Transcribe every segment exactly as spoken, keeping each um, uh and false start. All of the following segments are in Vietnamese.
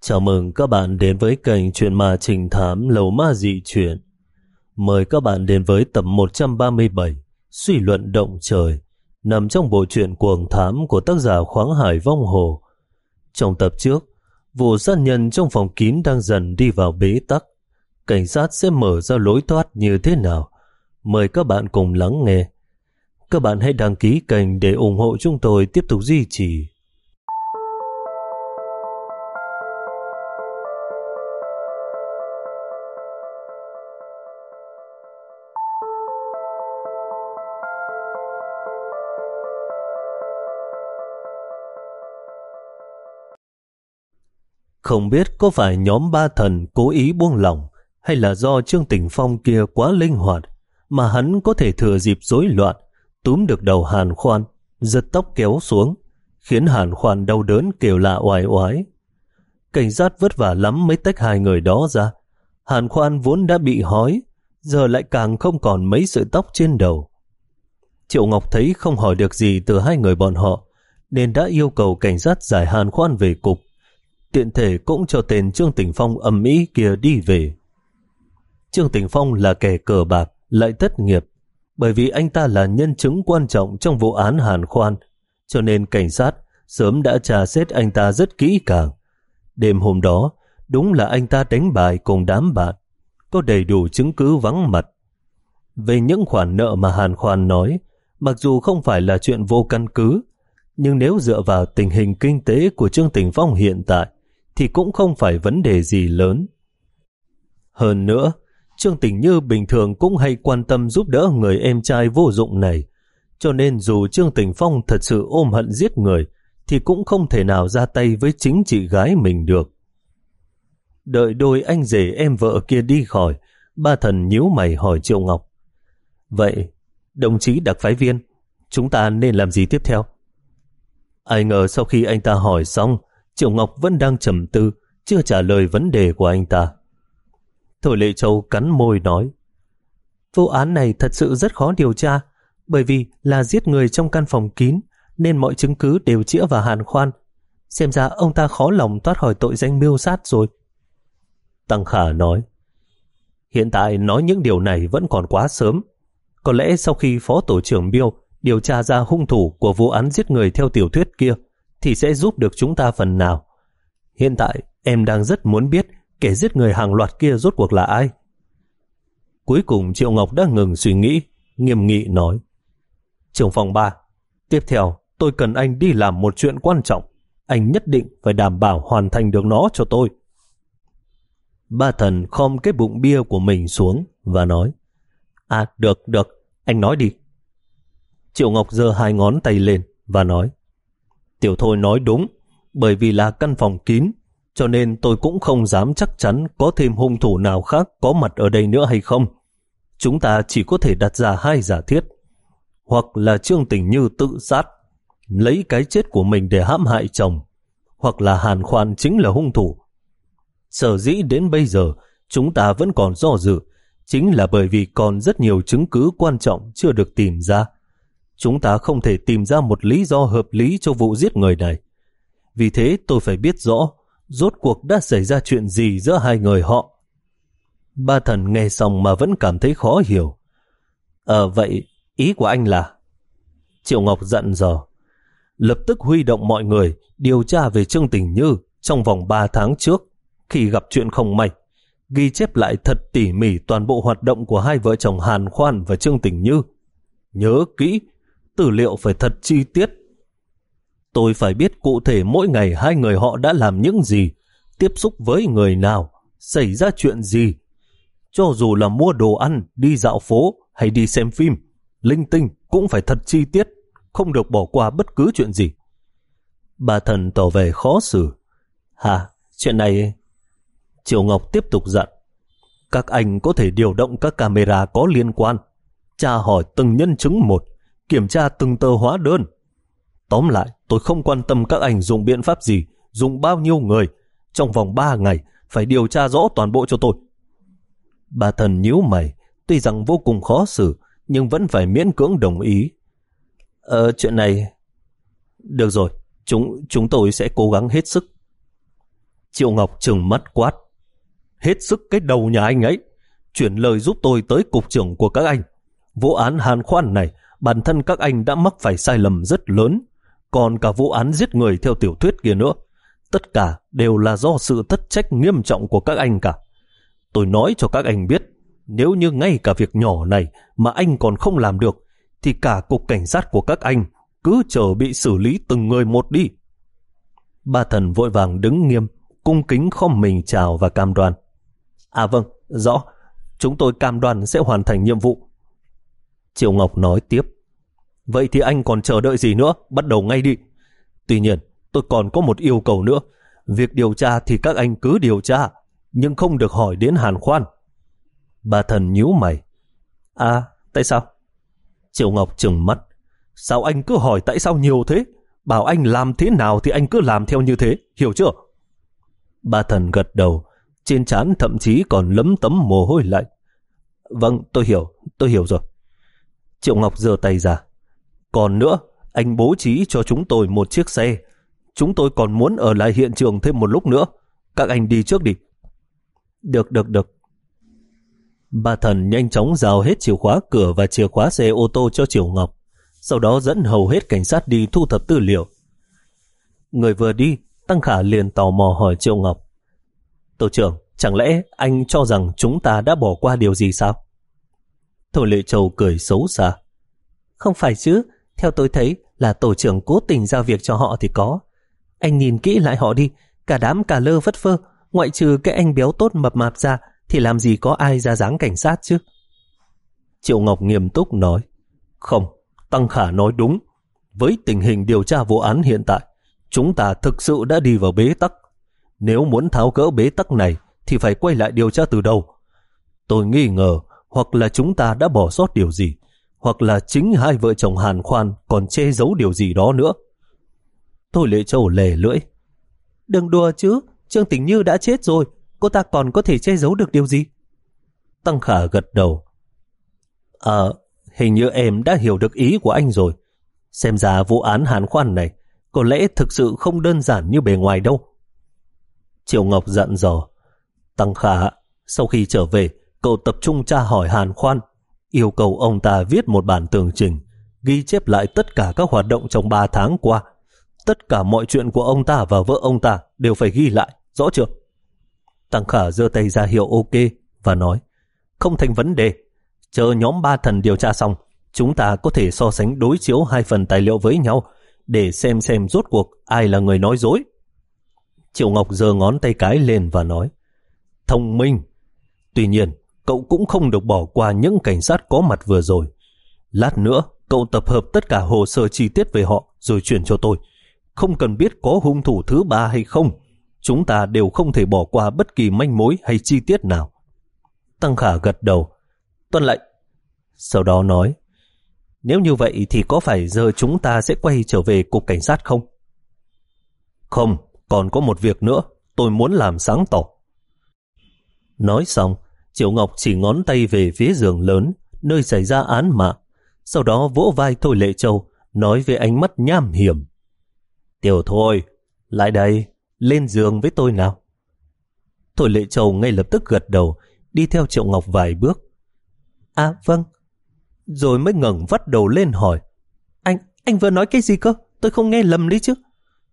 Chào mừng các bạn đến với kênh Chuyện Ma Trình Thám Lầu Ma Dị Chuyện. Mời các bạn đến với tập một trăm ba mươi bảy Suy luận động trời, nằm trong bộ truyện Cuồng Thám của tác giả Khoáng Hải Vong Hồ. Trong tập trước, vụ sát nhân trong phòng kín đang dần đi vào bế tắc. Cảnh sát sẽ mở ra lối thoát như thế nào? Mời các bạn cùng lắng nghe. Các bạn hãy đăng ký kênh để ủng hộ chúng tôi tiếp tục duy trì. Không biết có phải nhóm ba thần cố ý buông lỏng hay là do Trương Tỉnh Phong kia quá linh hoạt mà hắn có thể thừa dịp rối loạn túm được đầu Hàn Khoan, giật tóc kéo xuống, khiến Hàn Khoan đau đớn kêu la oai oái. Cảnh sát vất vả lắm mới tách hai người đó ra. Hàn Khoan vốn đã bị hói, giờ lại càng không còn mấy sợi tóc trên đầu. Triệu Ngọc thấy không hỏi được gì từ hai người bọn họ, nên đã yêu cầu cảnh sát giải Hàn Khoan về cục, tiện thể cũng cho tên Trương Tỉnh Phong ầm ĩ kia đi về. Trương Tỉnh Phong là kẻ cờ bạc, lại thất nghiệp, bởi vì anh ta là nhân chứng quan trọng trong vụ án Hàn Khoan, cho nên cảnh sát sớm đã tra xét anh ta rất kỹ càng. Đêm hôm đó, đúng là anh ta đánh bài cùng đám bạn, có đầy đủ chứng cứ vắng mặt. Về những khoản nợ mà Hàn Khoan nói, mặc dù không phải là chuyện vô căn cứ, nhưng nếu dựa vào tình hình kinh tế của Trương Tỉnh Phong hiện tại, thì cũng không phải vấn đề gì lớn. Hơn nữa, Trương Tỉnh Như bình thường cũng hay quan tâm giúp đỡ người em trai vô dụng này, cho nên dù Trương Tỉnh Phong thật sự ôm hận giết người, thì cũng không thể nào ra tay với chính chị gái mình được. Đợi đôi anh rể em vợ kia đi khỏi, ba thần nhíu mày hỏi Triệu Ngọc: "Vậy, đồng chí đặc phái viên, chúng ta nên làm gì tiếp theo?" Ai ngờ sau khi anh ta hỏi xong, Triệu Ngọc vẫn đang trầm tư, chưa trả lời vấn đề của anh ta. Thôi Lệ Châu cắn môi nói: "Vụ án này thật sự rất khó điều tra, bởi vì là giết người trong căn phòng kín, nên mọi chứng cứ đều chĩa vào Hàn Khoan. Xem ra ông ta khó lòng thoát khỏi tội danh mưu sát rồi." Tăng Khả nói: "Hiện tại nói những điều này vẫn còn quá sớm. Có lẽ sau khi Phó Tổ trưởng Biêu điều tra ra hung thủ của vụ án giết người theo tiểu thuyết kia, thì sẽ giúp được chúng ta phần nào. Hiện tại em đang rất muốn biết kẻ giết người hàng loạt kia rốt cuộc là ai." Cuối cùng Triệu Ngọc đã ngừng suy nghĩ, nghiêm nghị nói: "Trưởng phòng ba, tiếp theo tôi cần anh đi làm một chuyện quan trọng. Anh nhất định phải đảm bảo hoàn thành được nó cho tôi." Ba thần khom cái bụng bia của mình xuống và nói: "À được, được, anh nói đi." Triệu Ngọc giơ hai ngón tay lên và nói: "Tiểu Thôi nói đúng, bởi vì là căn phòng kín, cho nên tôi cũng không dám chắc chắn có thêm hung thủ nào khác có mặt ở đây nữa hay không. Chúng ta chỉ có thể đặt ra hai giả thiết: hoặc là Trương Tỉnh Như tự sát, lấy cái chết của mình để hãm hại chồng, hoặc là Hàn Khoan chính là hung thủ. Sở dĩ đến bây giờ chúng ta vẫn còn do dự, chính là bởi vì còn rất nhiều chứng cứ quan trọng chưa được tìm ra. Chúng ta không thể tìm ra một lý do hợp lý cho vụ giết người này. Vì thế tôi phải biết rõ rốt cuộc đã xảy ra chuyện gì giữa hai người họ." Ba thần nghe xong mà vẫn cảm thấy khó hiểu. "Ờ vậy ý của anh là?" Triệu Ngọc dặn dò: "Lập tức huy động mọi người điều tra về Trương Tỉnh Như trong vòng ba tháng trước. Khi gặp chuyện không may, ghi chép lại thật tỉ mỉ toàn bộ hoạt động của hai vợ chồng Hàn Khoan và Trương Tỉnh Như. Nhớ kỹ, tư liệu phải thật chi tiết. Tôi phải biết cụ thể mỗi ngày hai người họ đã làm những gì, tiếp xúc với người nào, xảy ra chuyện gì. Cho dù là mua đồ ăn, đi dạo phố hay đi xem phim, linh tinh cũng phải thật chi tiết, không được bỏ qua bất cứ chuyện gì." Bà thần tỏ vẻ khó xử. "Hả, chuyện này..." Triệu Ngọc tiếp tục dặn: "Các anh có thể điều động các camera có liên quan, tra hỏi từng nhân chứng một, kiểm tra từng tờ hóa đơn. Tóm lại, tôi không quan tâm các anh dùng biện pháp gì, dùng bao nhiêu người, trong vòng ba ngày phải điều tra rõ toàn bộ cho tôi." Bà thần nhíu mày, tuy rằng vô cùng khó xử, nhưng vẫn phải miễn cưỡng đồng ý. Ờ, chuyện này... Được rồi, chúng chúng tôi sẽ cố gắng hết sức." Triệu Ngọc trừng mắt quát. Hết sức cái đầu nhà anh ấy. Chuyển lời giúp tôi tới cục trưởng của các anh. Vụ án Hàn Khoan này, bản thân các anh đã mắc phải sai lầm rất lớn. Còn cả vụ án giết người theo tiểu thuyết kia nữa. Tất cả đều là do sự thất trách nghiêm trọng của các anh cả. Tôi nói cho các anh biết, nếu như ngay cả việc nhỏ này mà anh còn không làm được, thì cả cục cảnh sát của các anh cứ chờ bị xử lý từng người một đi. Ba Thần vội vàng đứng nghiêm, cung kính khom mình chào và cam đoan. À vâng, rõ. Chúng tôi cam đoan sẽ hoàn thành nhiệm vụ. Triệu Ngọc nói tiếp. Vậy thì anh còn chờ đợi gì nữa, bắt đầu ngay đi. Tuy nhiên, tôi còn có một yêu cầu nữa. Việc điều tra thì các anh cứ điều tra, nhưng không được hỏi đến Hàn Khoan. Ba Thần nhíu mày. À, tại sao? Triệu Ngọc trừng mắt. Sao anh cứ hỏi tại sao nhiều thế? Bảo anh làm thế nào thì anh cứ làm theo như thế, hiểu chưa? Ba Thần gật đầu, trên trán thậm chí còn lấm tấm mồ hôi lạnh. Vâng, tôi hiểu, tôi hiểu rồi. Triệu Ngọc giơ tay ra. Còn nữa, anh bố trí cho chúng tôi một chiếc xe. Chúng tôi còn muốn ở lại hiện trường thêm một lúc nữa. Các anh đi trước đi. Được, được, được. Ba Thần nhanh chóng giao hết chìa khóa cửa và chìa khóa xe ô tô cho Triệu Ngọc. Sau đó dẫn hầu hết cảnh sát đi thu thập tư liệu. Người vừa đi, Tăng Khả liền tò mò hỏi Triệu Ngọc. Tổ trưởng, chẳng lẽ anh cho rằng chúng ta đã bỏ qua điều gì sao? Thôi Lệ Châu cười xấu xa. Không phải chứ, theo tôi thấy là tổ trưởng cố tình giao việc cho họ thì có. Anh nhìn kỹ lại họ đi, cả đám cà lơ vất vơ, ngoại trừ cái anh béo tốt mập mạp ra thì làm gì có ai ra dáng cảnh sát chứ? Triệu Ngọc nghiêm túc nói. Không, Tăng Khả nói đúng. Với tình hình điều tra vụ án hiện tại, chúng ta thực sự đã đi vào bế tắc. Nếu muốn tháo gỡ bế tắc này thì phải quay lại điều tra từ đầu. Tôi nghi ngờ hoặc là chúng ta đã bỏ sót điều gì, hoặc là chính hai vợ chồng Hàn Khoan còn che giấu điều gì đó nữa. Thôi Lệ Châu lè lưỡi. Đừng đùa chứ, Trương Tình Như đã chết rồi, cô ta còn có thể che giấu được điều gì? Tăng Khả gật đầu. À, hình như em đã hiểu được ý của anh rồi. Xem ra vụ án Hàn Khoan này có lẽ thực sự không đơn giản như bề ngoài đâu. Triệu Ngọc dặn dò. Tăng Khả, sau khi trở về, cậu tập trung tra hỏi Hàn Khoan, yêu cầu ông ta viết một bản tường trình, ghi chép lại tất cả các hoạt động trong ba tháng qua. Tất cả mọi chuyện của ông ta và vợ ông ta đều phải ghi lại, rõ chưa? Tăng Khả giơ tay ra hiệu ok và nói, không thành vấn đề. Chờ nhóm Ba Thần điều tra xong, chúng ta có thể so sánh đối chiếu hai phần tài liệu với nhau để xem xem rốt cuộc ai là người nói dối. Triệu Ngọc giơ ngón tay cái lên và nói, thông minh. Tuy nhiên, cậu cũng không được bỏ qua những cảnh sát có mặt vừa rồi. Lát nữa, cậu tập hợp tất cả hồ sơ chi tiết về họ rồi chuyển cho tôi. Không cần biết có hung thủ thứ ba hay không, chúng ta đều không thể bỏ qua bất kỳ manh mối hay chi tiết nào. Tăng Khả gật đầu. Tuân lệnh. Sau đó nói, nếu như vậy thì có phải giờ chúng ta sẽ quay trở về cục cảnh sát không? Không, còn có một việc nữa, tôi muốn làm sáng tỏ. Nói xong, Triệu Ngọc chỉ ngón tay về phía giường lớn, nơi xảy ra án mạng. Sau đó vỗ vai Thôi Lệ Châu, nói với ánh mắt nham hiểm. Tiểu Thôi, lại đây, lên giường với tôi nào. Thôi Lệ Châu ngay lập tức gật đầu, đi theo Triệu Ngọc vài bước. À vâng. Rồi mới ngẩng vắt đầu lên hỏi, Anh, anh vừa nói cái gì cơ? Tôi không nghe lầm đấy chứ.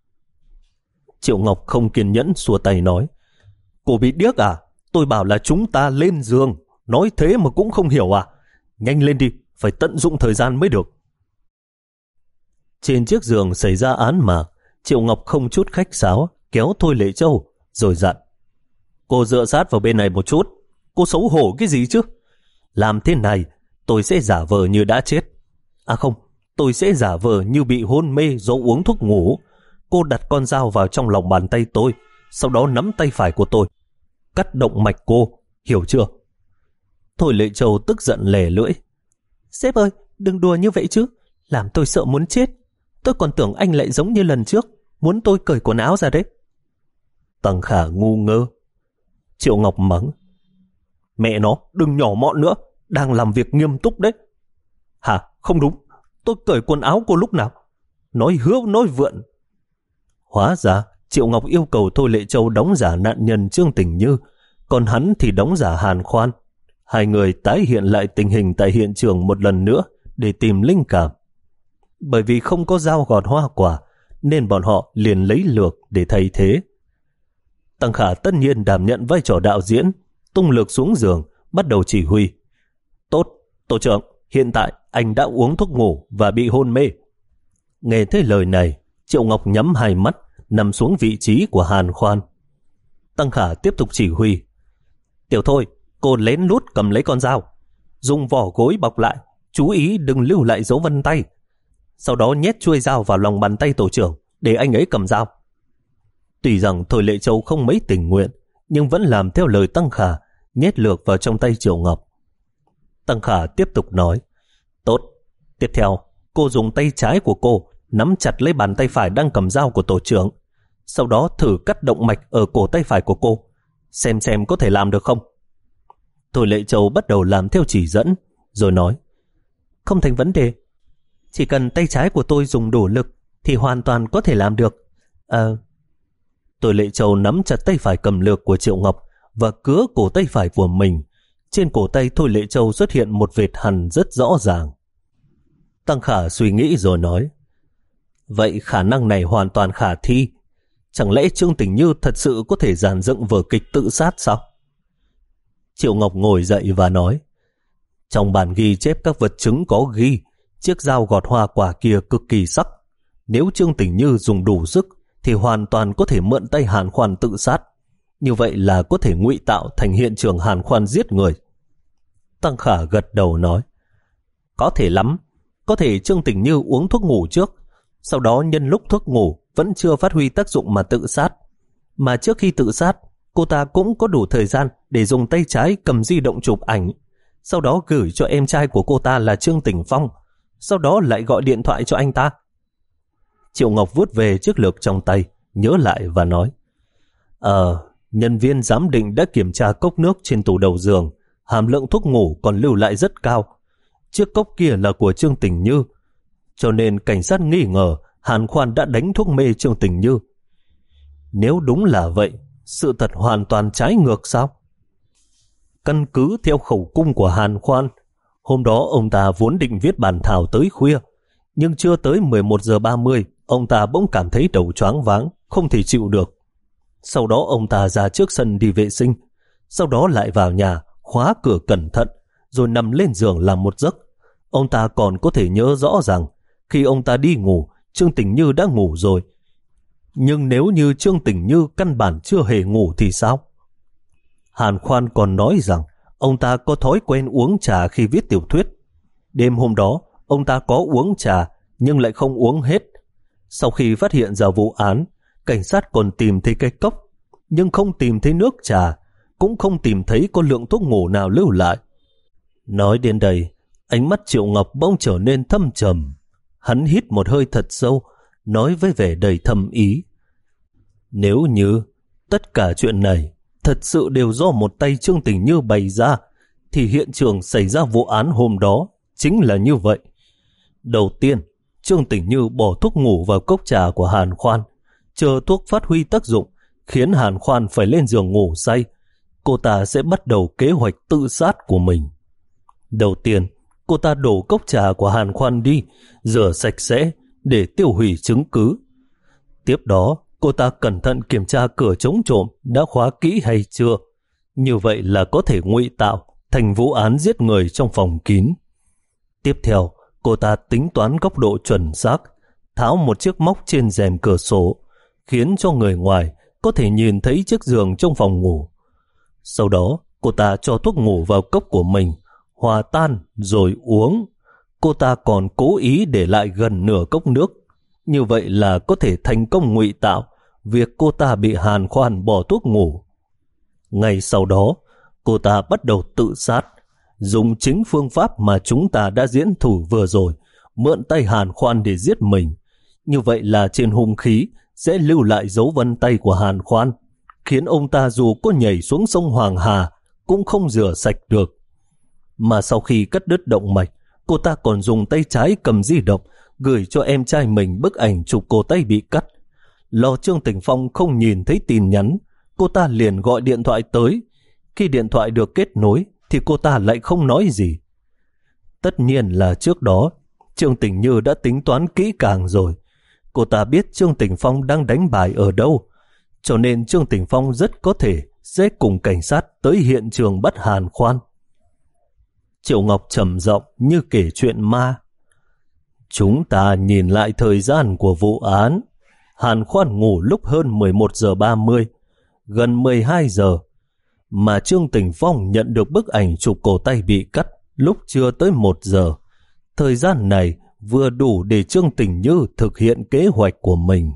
Triệu Ngọc không kiên nhẫn xua tay nói, cô bị điếc à? Tôi bảo là chúng ta lên giường, nói thế mà cũng không hiểu à? Nhanh lên đi, phải tận dụng thời gian mới được. Trên chiếc giường xảy ra án mạng, Triệu Ngọc không chút khách sáo kéo Thôi Lệ Châu rồi dặn, cô dựa sát vào bên này một chút. Cô xấu hổ cái gì chứ? Làm thế này tôi sẽ giả vờ như đã chết. À không, tôi sẽ giả vờ như bị hôn mê do uống thuốc ngủ. Cô đặt con dao vào trong lòng bàn tay tôi, sau đó nắm tay phải của tôi, cắt động mạch cô, hiểu chưa? Thôi Lệ Châu tức giận lè lưỡi. Sếp ơi, đừng đùa như vậy chứ, làm tôi sợ muốn chết. Tôi còn tưởng anh lại giống như lần trước, muốn tôi cởi quần áo ra đấy. Tăng Khả ngu ngơ. Triệu Ngọc mắng, mẹ nó, đừng nhỏ mọn nữa, đang làm việc nghiêm túc đấy. Hả, không đúng, tôi cởi quần áo cô lúc nào? Nói hứa nói vượn. Hóa ra Triệu Ngọc yêu cầu Thôi Lệ Châu đóng giả nạn nhân Trương Tình Như, còn hắn thì đóng giả Hàn Khoan. Hai người tái hiện lại tình hình tại hiện trường một lần nữa để tìm linh cảm. Bởi vì không có dao gọt hoa quả, nên bọn họ liền lấy lược để thay thế. Tăng Khả tất nhiên đảm nhận vai trò đạo diễn, tung lược xuống giường, bắt đầu chỉ huy. Tốt, tổ trưởng, hiện tại anh đã uống thuốc ngủ và bị hôn mê. Nghe thấy lời này, Triệu Ngọc nhắm hai mắt, nằm xuống vị trí của Hàn Khoan. Tăng Khả tiếp tục chỉ huy. Tiểu Thôi, cô lén lút cầm lấy con dao, dùng vỏ gối bọc lại, chú ý đừng lưu lại dấu vân tay. Sau đó nhét chuôi dao vào lòng bàn tay tổ trưởng để anh ấy cầm dao. Tuy rằng Thôi Lệ Châu không mấy tình nguyện, nhưng vẫn làm theo lời Tăng Khả, nhét lược vào trong tay Triệu Ngọc. Tăng Khả tiếp tục nói. Tốt, tiếp theo cô dùng tay trái của cô nắm chặt lấy bàn tay phải đang cầm dao của tổ trưởng, sau đó thử cắt động mạch ở cổ tay phải của cô, xem xem có thể làm được không. Thôi Lệ Châu bắt đầu làm theo chỉ dẫn, rồi nói. Không thành vấn đề, chỉ cần tay trái của tôi dùng đủ lực thì hoàn toàn có thể làm được. À... Thôi Lệ Châu nắm chặt tay phải cầm lược của Triệu Ngọc và cứa cổ tay phải của mình. Trên cổ tay Thôi Lệ Châu xuất hiện một vệt hằn rất rõ ràng. Tăng Khả suy nghĩ rồi nói. Vậy khả năng này hoàn toàn khả thi. Chẳng lẽ Trương Tình Như thật sự có thể dàn dựng vở kịch tự sát sao? Triệu Ngọc ngồi dậy và nói. Trong bản ghi chép các vật chứng có ghi chiếc dao gọt hoa quả kia cực kỳ sắc. Nếu Trương Tình Như dùng đủ sức thì hoàn toàn có thể mượn tay Hàn Khoan tự sát. Như vậy là có thể ngụy tạo thành hiện trường Hàn Khoan giết người. Tăng Khả gật đầu nói. Có thể lắm. Có thể Trương Tình Như uống thuốc ngủ trước, sau đó nhân lúc thuốc ngủ vẫn chưa phát huy tác dụng mà tự sát. Mà trước khi tự sát, cô ta cũng có đủ thời gian để dùng tay trái cầm di động chụp ảnh, sau đó gửi cho em trai của cô ta là Trương Tỉnh Phong, sau đó lại gọi điện thoại cho anh ta. Triệu Ngọc vuốt về chiếc lược trong tay, nhớ lại và nói. Ờ, nhân viên giám định đã kiểm tra cốc nước trên tủ đầu giường, hàm lượng thuốc ngủ còn lưu lại rất cao. Chiếc cốc kia là của Trương Tình Như, cho nên cảnh sát nghi ngờ Hàn Khoan đã đánh thuốc mê Trương Tình Như. Nếu đúng là vậy, sự thật hoàn toàn trái ngược sao? Căn cứ theo khẩu cung của Hàn Khoan, hôm đó ông ta vốn định viết bản thảo tới khuya, nhưng chưa tới mười một giờ ba mươi, ông ta bỗng cảm thấy đầu choáng váng, không thể chịu được. Sau đó ông ta ra trước sân đi vệ sinh, sau đó lại vào nhà, khóa cửa cẩn thận, rồi nằm lên giường làm một giấc. Ông ta còn có thể nhớ rõ rằng khi ông ta đi ngủ, Trương Tình Như đã ngủ rồi. Nhưng nếu như Trương Tình Như căn bản chưa hề ngủ thì sao? Hàn Khoan còn nói rằng ông ta có thói quen uống trà khi viết tiểu thuyết. Đêm hôm đó, ông ta có uống trà nhưng lại không uống hết. Sau khi phát hiện ra vụ án, cảnh sát còn tìm thấy cái cốc, nhưng không tìm thấy nước trà, cũng không tìm thấy có lượng thuốc ngủ nào lưu lại. Nói đến đây, ánh mắt Triệu Ngọc bỗng trở nên thâm trầm. Hắn hít một hơi thật sâu, nói với vẻ đầy thâm ý. Nếu như tất cả chuyện này thật sự đều do một tay Trương Tình Như bày ra, thì hiện trường xảy ra vụ án hôm đó chính là như vậy. Đầu tiên, Trương Tình Như bỏ thuốc ngủ vào cốc trà của Hàn Khoan, chờ thuốc phát huy tác dụng, khiến Hàn Khoan phải lên giường ngủ say. Cô ta sẽ bắt đầu kế hoạch tự sát của mình. Đầu tiên, cô ta đổ cốc trà của Hàn Khoan đi, rửa sạch sẽ để tiêu hủy chứng cứ. Tiếp đó, cô ta cẩn thận kiểm tra cửa chống trộm đã khóa kỹ hay chưa. Như vậy là có thể ngụy tạo thành vụ án giết người trong phòng kín. Tiếp theo, cô ta tính toán góc độ chuẩn xác, tháo một chiếc móc trên rèm cửa sổ, khiến cho người ngoài có thể nhìn thấy chiếc giường trong phòng ngủ. Sau đó, cô ta cho thuốc ngủ vào cốc của mình, hòa tan rồi uống. Cô ta còn cố ý để lại gần nửa cốc nước. Như vậy là có thể thành công ngụy tạo việc cô ta bị Hàn Khoan bỏ thuốc ngủ. Ngay sau đó, cô ta bắt đầu tự sát, dùng chính phương pháp mà chúng ta đã diễn thủ vừa rồi, mượn tay Hàn Khoan để giết mình. Như vậy là trên hung khí sẽ lưu lại dấu vân tay của Hàn Khoan, khiến ông ta dù có nhảy xuống sông Hoàng Hà cũng không rửa sạch được. Mà sau khi cắt đứt động mạch, cô ta còn dùng tay trái cầm di động gửi cho em trai mình bức ảnh chụp cổ tay bị cắt. Lo Trương Tỉnh Phong không nhìn thấy tin nhắn, cô ta liền gọi điện thoại tới. Khi điện thoại được kết nối thì cô ta lại không nói gì. Tất nhiên là trước đó Trương Tỉnh Như đã tính toán kỹ càng rồi. Cô ta biết Trương Tỉnh Phong đang đánh bài ở đâu, cho nên Trương Tỉnh Phong rất có thể sẽ cùng cảnh sát tới hiện trường bắt Hàn Khoan. Triệu Ngọc trầm giọng như kể chuyện ma. Chúng ta nhìn lại thời gian của vụ án. Hàn Khoan ngủ lúc hơn mười một giờ ba mươi, gần mười hai giờ, mà Trương Tỉnh Phong nhận được bức ảnh chụp cổ tay bị cắt lúc chưa tới một giờ. Thời gian này vừa đủ để Trương Tỉnh Như thực hiện kế hoạch của mình.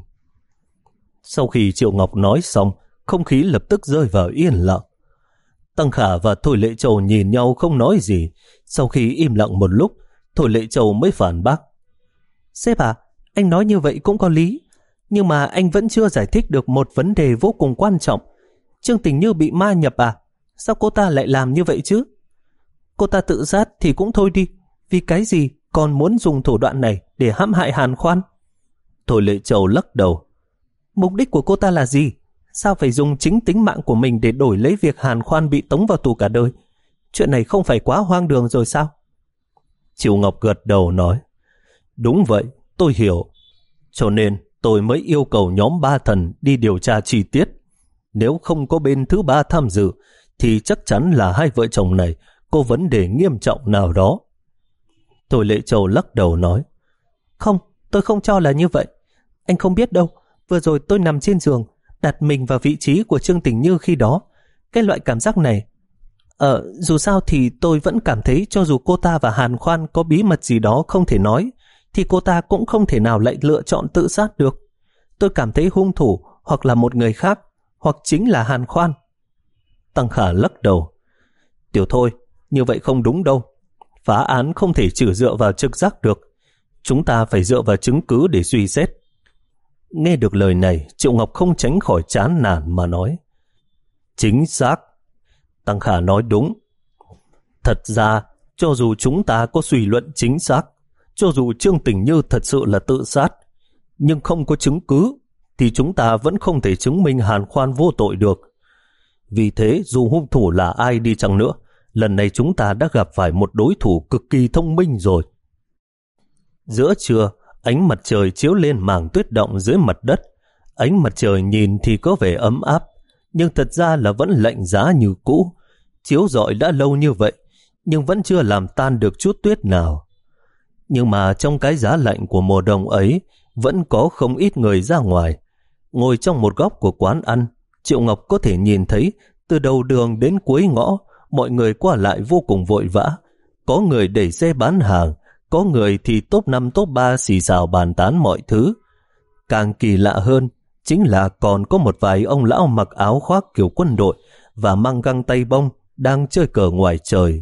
Sau khi Triệu Ngọc nói xong, không khí lập tức rơi vào yên lặng. Tăng Khả và Thôi Lệ Châu nhìn nhau không nói gì. Sau khi im lặng một lúc, Thôi Lệ Châu mới phản bác. Sếp à, anh nói như vậy cũng có lý, nhưng mà anh vẫn chưa giải thích được một vấn đề vô cùng quan trọng. Trương Tỉnh Như bị ma nhập à? Sao cô ta lại làm như vậy chứ? Cô ta tự sát thì cũng thôi đi, vì cái gì còn muốn dùng thủ đoạn này để hãm hại Hàn Khoan? Thôi Lệ Châu lắc đầu. Mục đích của cô ta là gì? Sao phải dùng chính tính mạng của mình để đổi lấy việc Hàn Khoan bị tống vào tù cả đời? Chuyện này không phải quá hoang đường rồi sao? Triệu Ngọc gật đầu nói. Đúng vậy, tôi hiểu. Cho nên tôi mới yêu cầu nhóm ba thần đi điều tra chi tiết. Nếu không có bên thứ ba tham dự, thì chắc chắn là hai vợ chồng này có vấn đề nghiêm trọng nào đó. Thôi Lệ Châu lắc đầu nói. Không, tôi không cho là như vậy. Anh không biết đâu, vừa rồi tôi nằm trên giường, đặt mình vào vị trí của Trương Tỉnh Như khi đó. Cái loại cảm giác này, Ờ, dù sao thì tôi vẫn cảm thấy cho dù cô ta và Hàn Khoan có bí mật gì đó không thể nói, thì cô ta cũng không thể nào lại lựa chọn tự sát được. Tôi cảm thấy hung thủ hoặc là một người khác, hoặc chính là Hàn Khoan. Tăng Khả lắc đầu. Tiểu Thôi, như vậy không đúng đâu. Phá án không thể chỉ dựa vào trực giác được. Chúng ta phải dựa vào chứng cứ để suy xét. Nghe được lời này, Triệu Ngọc không tránh khỏi chán nản mà nói. Chính xác. Tăng Khả nói đúng. Thật ra, cho dù chúng ta có suy luận chính xác, cho dù Trương Tỉnh Như thật sự là tự sát, nhưng không có chứng cứ, thì chúng ta vẫn không thể chứng minh Hàn Khoan vô tội được. Vì thế, dù hung thủ là ai đi chăng nữa, lần này chúng ta đã gặp phải một đối thủ cực kỳ thông minh rồi. Giữa trưa, ánh mặt trời chiếu lên mảng tuyết động dưới mặt đất. Ánh mặt trời nhìn thì có vẻ ấm áp, nhưng thật ra là vẫn lạnh giá như cũ. Chiếu rọi đã lâu như vậy, nhưng vẫn chưa làm tan được chút tuyết nào. Nhưng mà trong cái giá lạnh của mùa đông ấy, vẫn có không ít người ra ngoài. Ngồi trong một góc của quán ăn, Triệu Ngọc có thể nhìn thấy từ đầu đường đến cuối ngõ, mọi người qua lại vô cùng vội vã. Có người đẩy xe bán hàng, có người thì top năm top ba xì xào bàn tán mọi thứ. Càng kỳ lạ hơn, chính là còn có một vài ông lão mặc áo khoác kiểu quân đội và mang găng tay bông đang chơi cờ ngoài trời.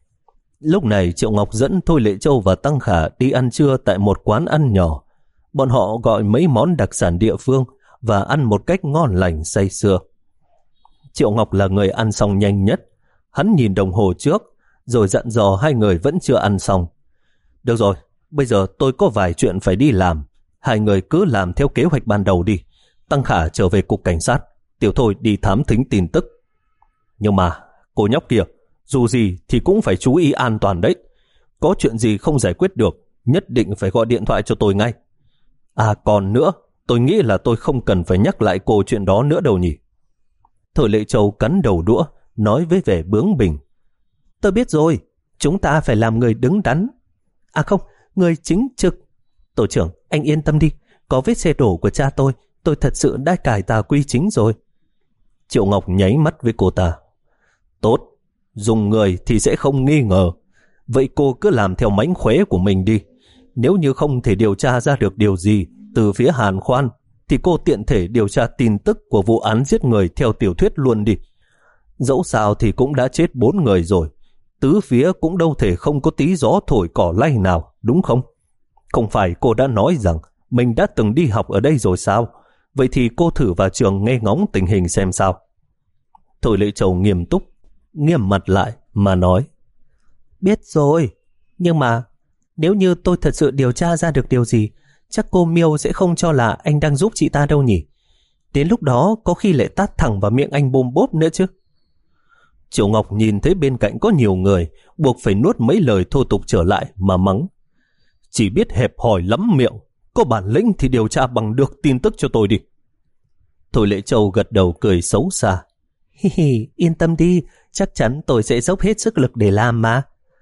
Lúc này Triệu Ngọc dẫn Thôi Lệ Châu và Tăng Khả đi ăn trưa tại một quán ăn nhỏ. Bọn họ gọi mấy món đặc sản địa phương và ăn một cách ngon lành say sưa. Triệu Ngọc là người ăn xong nhanh nhất. Hắn nhìn đồng hồ trước, rồi dặn dò hai người vẫn chưa ăn xong. Được rồi, bây giờ tôi có vài chuyện phải đi làm. Hai người cứ làm theo kế hoạch ban đầu đi. Tăng Khả trở về cục cảnh sát, Tiểu Thôi đi thám thính tin tức. Nhưng mà, cô nhóc kia, dù gì thì cũng phải chú ý an toàn đấy. Có chuyện gì không giải quyết được, nhất định phải gọi điện thoại cho tôi ngay. À còn nữa, tôi nghĩ là tôi không cần phải nhắc lại cô chuyện đó nữa đâu nhỉ. Thôi Lệ Châu cắn đầu đũa, nói với vẻ bướng bỉnh. Tôi biết rồi, chúng ta phải làm người đứng đắn. À không, người chính trực. Tổ trưởng, anh yên tâm đi, có vết xe đổ của cha tôi, tôi thật sự đã cải tà quy chính rồi. Triệu Ngọc nháy mắt với cô ta. Tốt, dùng người thì sẽ không nghi ngờ. Vậy cô cứ làm theo mánh khóe của mình đi. Nếu như không thể điều tra ra được điều gì từ phía Hàn Khoan, thì cô tiện thể điều tra tin tức của vụ án giết người theo tiểu thuyết luôn đi. Dẫu sao thì cũng đã chết bốn người rồi. Tứ phía cũng đâu thể không có tí gió thổi cỏ lay nào, đúng không? Không phải cô đã nói rằng mình đã từng đi học ở đây rồi sao? Vậy thì cô thử vào trường nghe ngóng tình hình xem sao. Thôi Lệ Châu nghiêm túc, nghiêm mặt lại mà nói. Biết rồi, nhưng mà nếu như tôi thật sự điều tra ra được điều gì, chắc cô Miêu sẽ không cho là anh đang giúp chị ta đâu nhỉ. Đến lúc đó có khi lại tát thẳng vào miệng anh bôm bốp nữa chứ. Triệu Ngọc nhìn thấy bên cạnh có nhiều người, buộc phải nuốt mấy lời thô tục trở lại mà mắng. Chỉ biết hẹp hòi lắm miệng, có bản lĩnh thì điều tra bằng được tin tức cho tôi đi. Thôi Lệ Châu gật đầu cười xấu xa. Hi hi, yên tâm đi, chắc chắn tôi sẽ dốc hết sức lực để làm mà.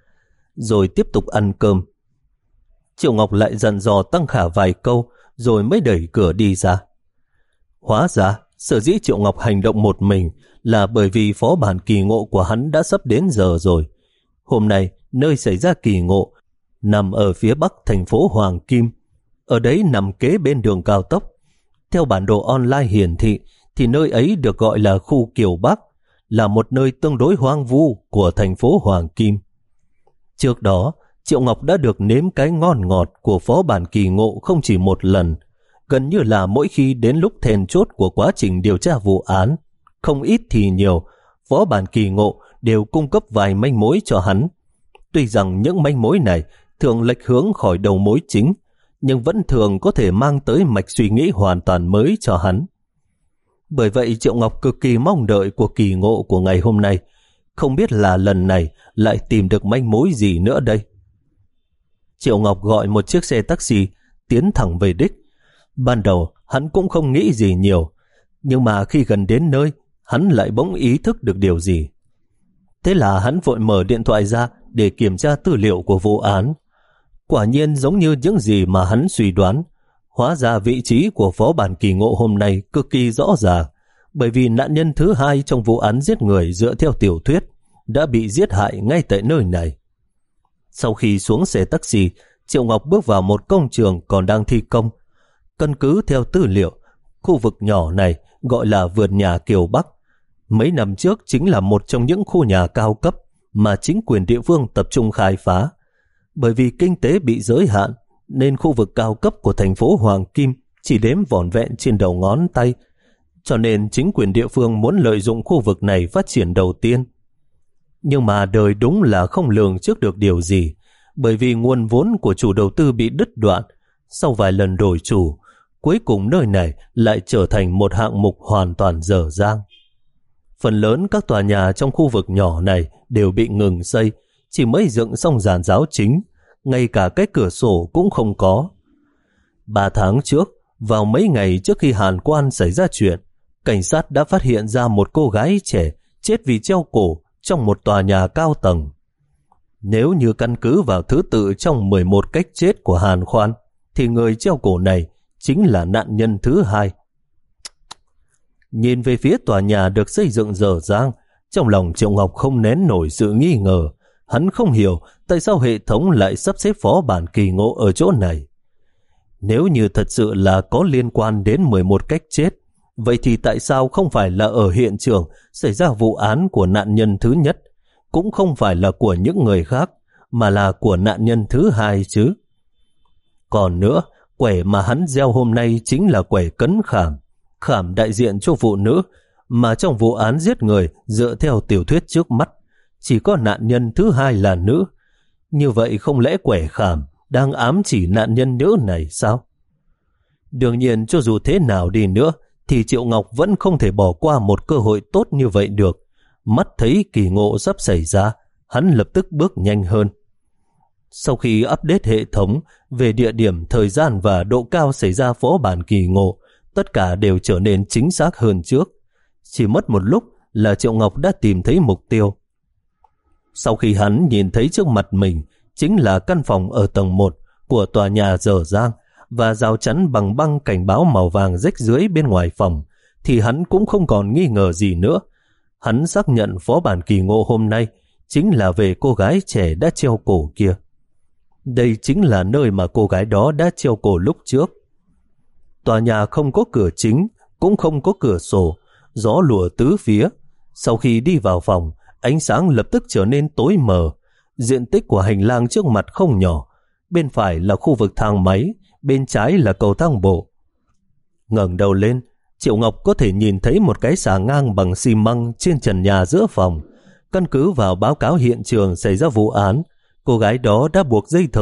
Rồi tiếp tục ăn cơm. Triệu Ngọc lại dặn dò Tăng Khả vài câu, rồi mới đẩy cửa đi ra. Hóa ra, sở dĩ Triệu Ngọc hành động một mình là bởi vì phó bản kỳ ngộ của hắn đã sắp đến giờ rồi. Hôm nay, nơi xảy ra kỳ ngộ nằm ở phía bắc thành phố Hoàng Kim. Ở đấy nằm kế bên đường cao tốc. Theo bản đồ online hiển thị, thì nơi ấy được gọi là khu Kiều Bắc, là một nơi tương đối hoang vu của thành phố Hoàng Kim. Trước đó, Triệu Ngọc đã được nếm cái ngon ngọt của phó bản kỳ ngộ không chỉ một lần, gần như là mỗi khi đến lúc then chốt của quá trình điều tra vụ án, không ít thì nhiều, phó bản kỳ ngộ đều cung cấp vài manh mối cho hắn. Tuy rằng những manh mối này thường lệch hướng khỏi đầu mối chính, nhưng vẫn thường có thể mang tới mạch suy nghĩ hoàn toàn mới cho hắn. Bởi vậy Triệu Ngọc cực kỳ mong đợi cuộc kỳ ngộ của ngày hôm nay, không biết là lần này lại tìm được manh mối gì nữa đây. Triệu Ngọc gọi một chiếc xe taxi tiến thẳng về đích. Ban đầu hắn cũng không nghĩ gì nhiều, nhưng mà khi gần đến nơi, hắn lại bỗng ý thức được điều gì. Thế là hắn vội mở điện thoại ra để kiểm tra tư liệu của vụ án. Quả nhiên giống như những gì mà hắn suy đoán, hóa ra vị trí của phó bản kỳ ngộ hôm nay cực kỳ rõ ràng, bởi vì nạn nhân thứ hai trong vụ án giết người dựa theo tiểu thuyết đã bị giết hại ngay tại nơi này. Sau khi xuống xe taxi, Triệu Ngọc bước vào một công trường còn đang thi công. Căn cứ theo tư liệu, khu vực nhỏ này gọi là vườn nhà Kiều Bắc. Mấy năm trước chính là một trong những khu nhà cao cấp mà chính quyền địa phương tập trung khai phá. Bởi vì kinh tế bị giới hạn, nên khu vực cao cấp của thành phố Hoàng Kim chỉ đếm vỏn vẹn trên đầu ngón tay. Cho nên chính quyền địa phương muốn lợi dụng khu vực này phát triển đầu tiên. Nhưng mà đời đúng là không lường trước được điều gì, bởi vì nguồn vốn của chủ đầu tư bị đứt đoạn. Sau vài lần đổi chủ, cuối cùng nơi này lại trở thành một hạng mục hoàn toàn dở dang. Phần lớn các tòa nhà trong khu vực nhỏ này đều bị ngừng xây, chỉ mới dựng xong giàn giáo chính, ngay cả cái cửa sổ cũng không có. Ba tháng trước, vào mấy ngày trước khi Hàn Quan xảy ra chuyện, cảnh sát đã phát hiện ra một cô gái trẻ chết vì treo cổ trong một tòa nhà cao tầng. Nếu như căn cứ vào thứ tự trong mười một cách chết của Hàn Khoan, thì người treo cổ này chính là nạn nhân thứ hai. Nhìn về phía tòa nhà được xây dựng dở dang, trong lòng Triệu Ngọc không nén nổi sự nghi ngờ. Hắn không hiểu tại sao hệ thống lại sắp xếp phó bản kỳ ngộ ở chỗ này. Nếu như thật sự là có liên quan đến mười một cách chết, vậy thì tại sao không phải là ở hiện trường xảy ra vụ án của nạn nhân thứ nhất, cũng không phải là của những người khác, mà là của nạn nhân thứ hai chứ? Còn nữa, quẻ mà hắn gieo hôm nay chính là quẻ Cấn Khảm, Khảm đại diện cho phụ nữ, mà trong vụ án giết người dựa theo tiểu thuyết trước mắt, chỉ có nạn nhân thứ hai là nữ. Như vậy không lẽ quẻ Khảm đang ám chỉ nạn nhân nữ này sao? Đương nhiên cho dù thế nào đi nữa, thì Triệu Ngọc vẫn không thể bỏ qua một cơ hội tốt như vậy được. Mắt thấy kỳ ngộ sắp xảy ra, hắn lập tức bước nhanh hơn. Sau khi update hệ thống về địa điểm, thời gian và độ cao xảy ra phó bản kỳ ngộ, tất cả đều trở nên chính xác hơn trước. Chỉ mất một lúc là Triệu Ngọc đã tìm thấy mục tiêu. Sau khi hắn nhìn thấy trước mặt mình chính là căn phòng ở tầng một của tòa nhà dở dang và rào chắn bằng băng cảnh báo màu vàng rách rưới bên ngoài phòng, thì hắn cũng không còn nghi ngờ gì nữa. Hắn xác nhận phó bản kỳ ngộ hôm nay chính là về cô gái trẻ đã treo cổ kia. Đây chính là nơi mà cô gái đó đã treo cổ lúc trước. Tòa nhà không có cửa chính, cũng không có cửa sổ, gió lùa tứ phía. Sau khi đi vào phòng, ánh sáng lập tức trở nên tối mờ. Diện tích của hành lang trước mặt không nhỏ. Bên phải là khu vực thang máy, bên trái là cầu thang bộ. Ngẩng đầu lên, Triệu Ngọc có thể nhìn thấy một cái xà ngang bằng xi măng trên trần nhà giữa phòng. Căn cứ vào báo cáo hiện trường xảy ra vụ án, cô gái đó đã buộc dây thừng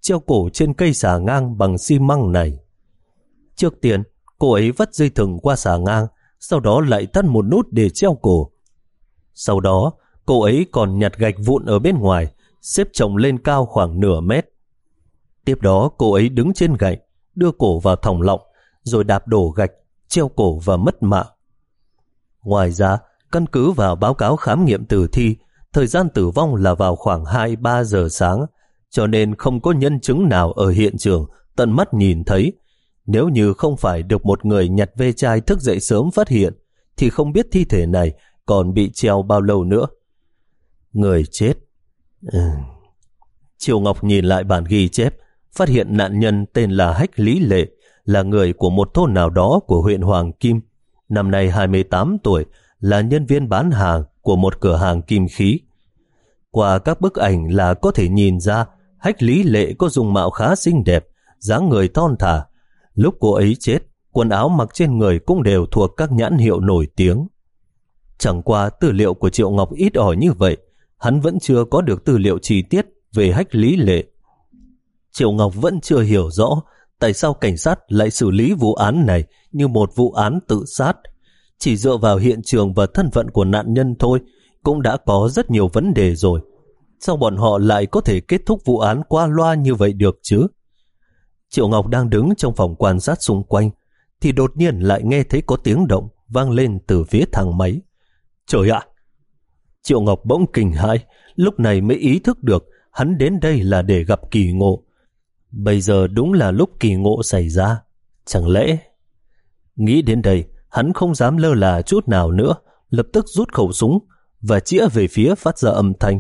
treo cổ trên cây xà ngang bằng xi măng này. Trước tiên, cô ấy vắt dây thừng qua xà ngang, sau đó lại tắt một nút để treo cổ. Sau đó, cô ấy còn nhặt gạch vụn ở bên ngoài, xếp chồng lên cao khoảng nửa mét. Tiếp đó, cô ấy đứng trên gạch, đưa cổ vào thòng lọng, rồi đạp đổ gạch, treo cổ và mất mạng. Ngoài ra, căn cứ vào báo cáo khám nghiệm tử thi, thời gian tử vong là vào khoảng hai ba giờ sáng, cho nên không có nhân chứng nào ở hiện trường tận mắt nhìn thấy. Nếu như không phải được một người nhặt ve chai thức dậy sớm phát hiện, thì không biết thi thể này còn bị treo bao lâu nữa. Người chết. Ừ. Triệu Ngọc nhìn lại bản ghi chép, phát hiện nạn nhân tên là Hách Lý Lệ, là người của một thôn nào đó của huyện Hoàng Kim, năm nay hai mươi tám tuổi, là nhân viên bán hàng của một cửa hàng kim khí. Qua các bức ảnh là có thể nhìn ra Hách Lý Lệ có dung mạo khá xinh đẹp, dáng người thon thả. Lúc cô ấy chết, quần áo mặc trên người cũng đều thuộc các nhãn hiệu nổi tiếng. Chẳng qua tư liệu của Triệu Ngọc ít ỏi như vậy, hắn vẫn chưa có được tư liệu chi tiết về Hách Lý Lệ. Triệu Ngọc vẫn chưa hiểu rõ tại sao cảnh sát lại xử lý vụ án này như một vụ án tự sát. Chỉ dựa vào hiện trường và thân phận của nạn nhân thôi cũng đã có rất nhiều vấn đề rồi. Sao bọn họ lại có thể kết thúc vụ án qua loa như vậy được chứ? Triệu Ngọc đang đứng trong phòng quan sát xung quanh, thì đột nhiên lại nghe thấy có tiếng động vang lên từ phía thang máy. Trời ạ! Triệu Ngọc bỗng kinh hãi, lúc này mới ý thức được hắn đến đây là để gặp kỳ ngộ. Bây giờ đúng là lúc kỳ ngộ xảy ra. Chẳng lẽ... Nghĩ đến đây, hắn không dám lơ là chút nào nữa, lập tức rút khẩu súng và chĩa về phía phát ra âm thanh.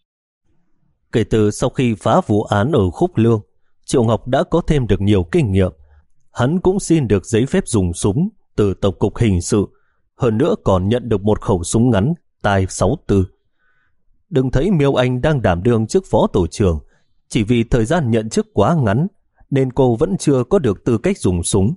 Kể từ sau khi phá vụ án ở Khúc Lương, Triệu Ngọc đã có thêm được nhiều kinh nghiệm. Hắn cũng xin được giấy phép dùng súng từ Tổng cục Hình sự, hơn nữa còn nhận được một khẩu súng ngắn tai sáu tư. Đừng thấy Miêu Anh đang đảm đương chức phó tổ trưởng, chỉ vì thời gian nhận chức quá ngắn nên cô vẫn chưa có được tư cách dùng súng.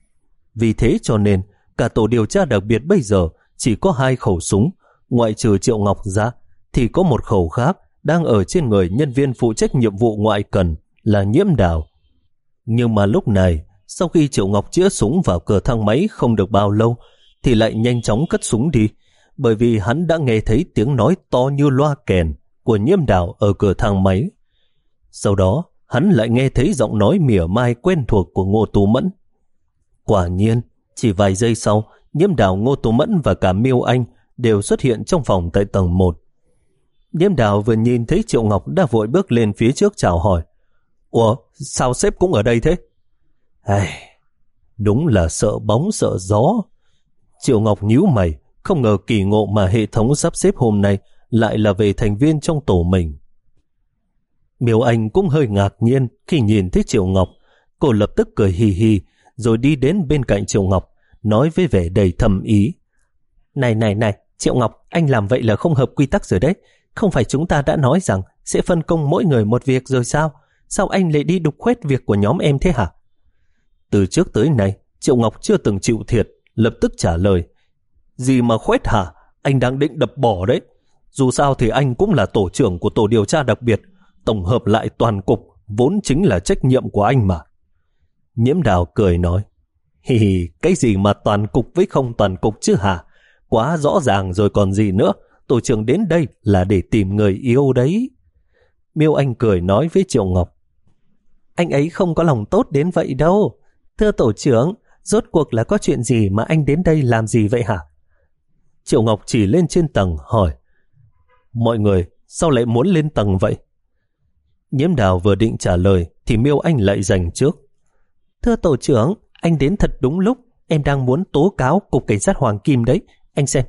Vì thế cho nên cả tổ điều tra đặc biệt bây giờ chỉ có hai khẩu súng, ngoại trừ Triệu Ngọc ra thì có một khẩu khác đang ở trên người nhân viên phụ trách nhiệm vụ ngoại cần là Nhiễm Đào. Nhưng mà lúc này, sau khi Triệu Ngọc chĩa súng vào cửa thang máy không được bao lâu thì lại nhanh chóng cất súng đi, bởi vì hắn đã nghe thấy tiếng nói to như loa kèn của Nhiễm Đào ở cửa thang máy. Sau đó, hắn lại nghe thấy giọng nói mỉa mai quen thuộc của Ngô Tú Mẫn. Quả nhiên, chỉ vài giây sau, Nhiễm Đào, Ngô Tú Mẫn và cả Miêu Anh đều xuất hiện trong phòng tại tầng một. Nhiễm Đào vừa nhìn thấy Triệu Ngọc đã vội bước lên phía trước chào hỏi. Ủa, sao sếp cũng ở đây thế? Ai, đúng là sợ bóng sợ gió. Triệu Ngọc nhíu mày, không ngờ kỳ ngộ mà hệ thống sắp xếp hôm nay lại là về thành viên trong tổ mình. Miêu Anh cũng hơi ngạc nhiên khi nhìn thấy Triệu Ngọc. Cô lập tức cười hì hì rồi đi đến bên cạnh Triệu Ngọc, nói với vẻ đầy thầm ý. Này này này, Triệu Ngọc, anh làm vậy là không hợp quy tắc rồi đấy. Không phải chúng ta đã nói rằng sẽ phân công mỗi người một việc rồi sao? Sao anh lại đi đục khoét việc của nhóm em thế hả? Từ trước tới nay, Triệu Ngọc chưa từng chịu thiệt, lập tức trả lời. Gì mà khoét hả? Anh đang định đập bỏ đấy. Dù sao thì anh cũng là tổ trưởng của tổ điều tra đặc biệt. Tổng hợp lại toàn cục vốn chính là trách nhiệm của anh mà. Nhiễm Đào cười nói. Hi hi, cái gì mà toàn cục với không toàn cục chứ hả? Quá rõ ràng rồi còn gì nữa. Tổ trưởng đến đây là để tìm người yêu đấy. Miêu Anh cười nói với Triệu Ngọc. Anh ấy không có lòng tốt đến vậy đâu. Thưa tổ trưởng, rốt cuộc là có chuyện gì mà anh đến đây làm gì vậy hả? Triệu Ngọc chỉ lên trên tầng hỏi. Mọi người sao lại muốn lên tầng vậy? Nhiễm Đào vừa định trả lời thì Miêu Anh lại giành trước. Thưa tổ trưởng, anh đến thật đúng lúc. Em đang muốn tố cáo cục cảnh sát Hoàng Kim đấy. Anh xem.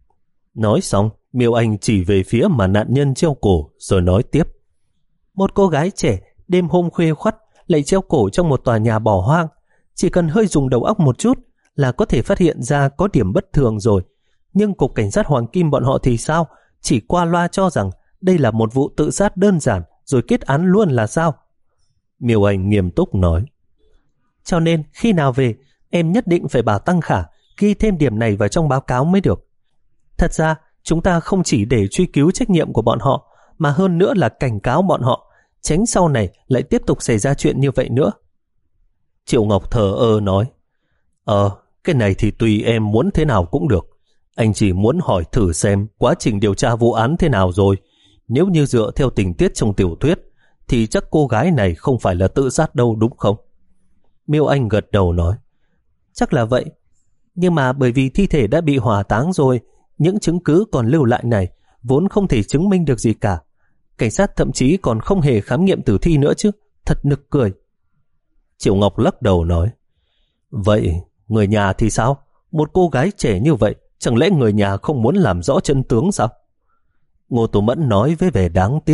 Nói xong, Miêu Anh chỉ về phía mà nạn nhân treo cổ rồi nói tiếp. Một cô gái trẻ đêm hôm khuya khoắt lại treo cổ trong một tòa nhà bỏ hoang. Chỉ cần hơi dùng đầu óc một chút là có thể phát hiện ra có điểm bất thường rồi. Nhưng cục cảnh sát Hoàng Kim bọn họ thì sao? Chỉ qua loa cho rằng đây là một vụ tự sát đơn giản rồi kết án luôn là sao? Miêu Anh nghiêm túc nói. Cho nên khi nào về, em nhất định phải bảo Tăng Khả ghi thêm điểm này vào trong báo cáo mới được. Thật ra, chúng ta không chỉ để truy cứu trách nhiệm của bọn họ, mà hơn nữa là cảnh cáo bọn họ. tránh sau này lại tiếp tục xảy ra chuyện như vậy nữa. Triệu Ngọc thờ ơ nói, Ờ, cái này thì tùy em muốn thế nào cũng được. Anh chỉ muốn hỏi thử xem quá trình điều tra vụ án thế nào rồi. Nếu như dựa theo tình tiết trong tiểu thuyết, thì chắc cô gái này không phải là tự sát đâu đúng không? Miêu Anh gật đầu nói, chắc là vậy. Nhưng mà bởi vì thi thể đã bị hỏa táng rồi, những chứng cứ còn lưu lại này vốn không thể chứng minh được gì cả. Cảnh sát thậm chí còn không hề khám nghiệm tử thi nữa chứ, thật nực cười. Triệu Ngọc lắc đầu nói, vậy người nhà thì sao? Một cô gái trẻ như vậy, chẳng lẽ người nhà không muốn làm rõ chân tướng sao? Ngô Tú Mẫn nói với vẻ đáng tiếc.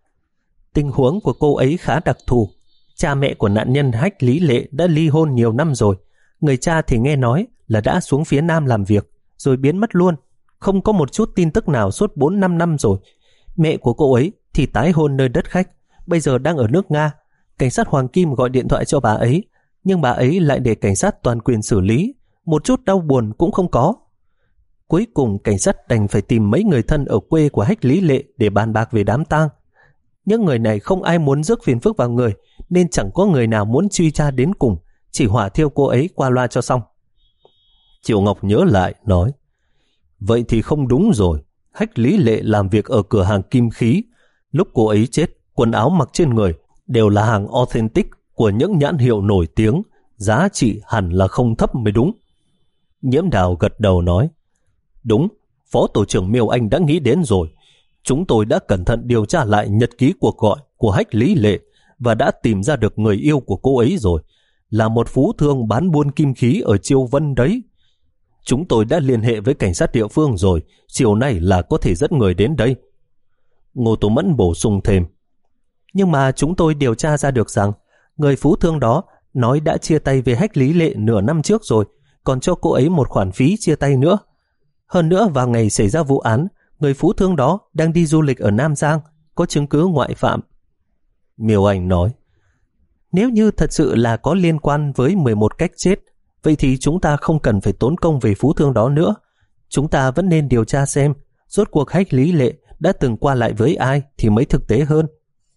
Tình huống của cô ấy khá đặc thù. Cha mẹ của nạn nhân Hách Lý Lệ đã ly hôn nhiều năm rồi. Người cha thì nghe nói là đã xuống phía Nam làm việc, rồi biến mất luôn. Không có một chút tin tức nào suốt bốn năm năm rồi. Mẹ của cô ấy thì tái hôn nơi đất khách, bây giờ đang ở nước Nga. Cảnh sát Hoàng Kim gọi điện thoại cho bà ấy, nhưng bà ấy lại để cảnh sát toàn quyền xử lý, một chút đau buồn cũng không có. Cuối cùng cảnh sát đành phải tìm mấy người thân ở quê của Hách Lý Lệ để bàn bạc về đám tang. Những người này không ai muốn rước phiền phức vào người, nên chẳng có người nào muốn truy tra đến cùng, chỉ hỏa thiêu cô ấy qua loa cho xong. Triệu Ngọc nhớ lại nói, vậy thì không đúng rồi. Hách Lý Lệ làm việc ở cửa hàng kim khí. Lúc cô ấy chết, quần áo mặc trên người đều là hàng authentic của những nhãn hiệu nổi tiếng, giá trị hẳn là không thấp mới đúng. Nhiễm Đào gật đầu nói, đúng, Phó Tổ trưởng Miêu Anh đã nghĩ đến rồi. Chúng tôi đã cẩn thận điều tra lại nhật ký cuộc gọi của Hách Lý Lệ và đã tìm ra được người yêu của cô ấy rồi, là một phú thương bán buôn kim khí ở Chiêu Vân đấy. Chúng tôi đã liên hệ với cảnh sát địa phương rồi, chiều nay là có thể dẫn người đến đây. Ngô Tú Mẫn bổ sung thêm, nhưng mà chúng tôi điều tra ra được rằng người phú thương đó nói đã chia tay với Hách Lý Lệ nửa năm trước rồi, còn cho cô ấy một khoản phí chia tay nữa. Hơn nữa vào ngày xảy ra vụ án, người phú thương đó đang đi du lịch ở Nam Giang, có chứng cứ ngoại phạm. Miêu Anh nói, nếu như thật sự là có liên quan với mười một cách chết, vậy thì chúng ta không cần phải tốn công về phú thương đó nữa. Chúng ta vẫn nên điều tra xem rốt cuộc Hách Lý Lệ đã từng qua lại với ai thì mới thực tế hơn.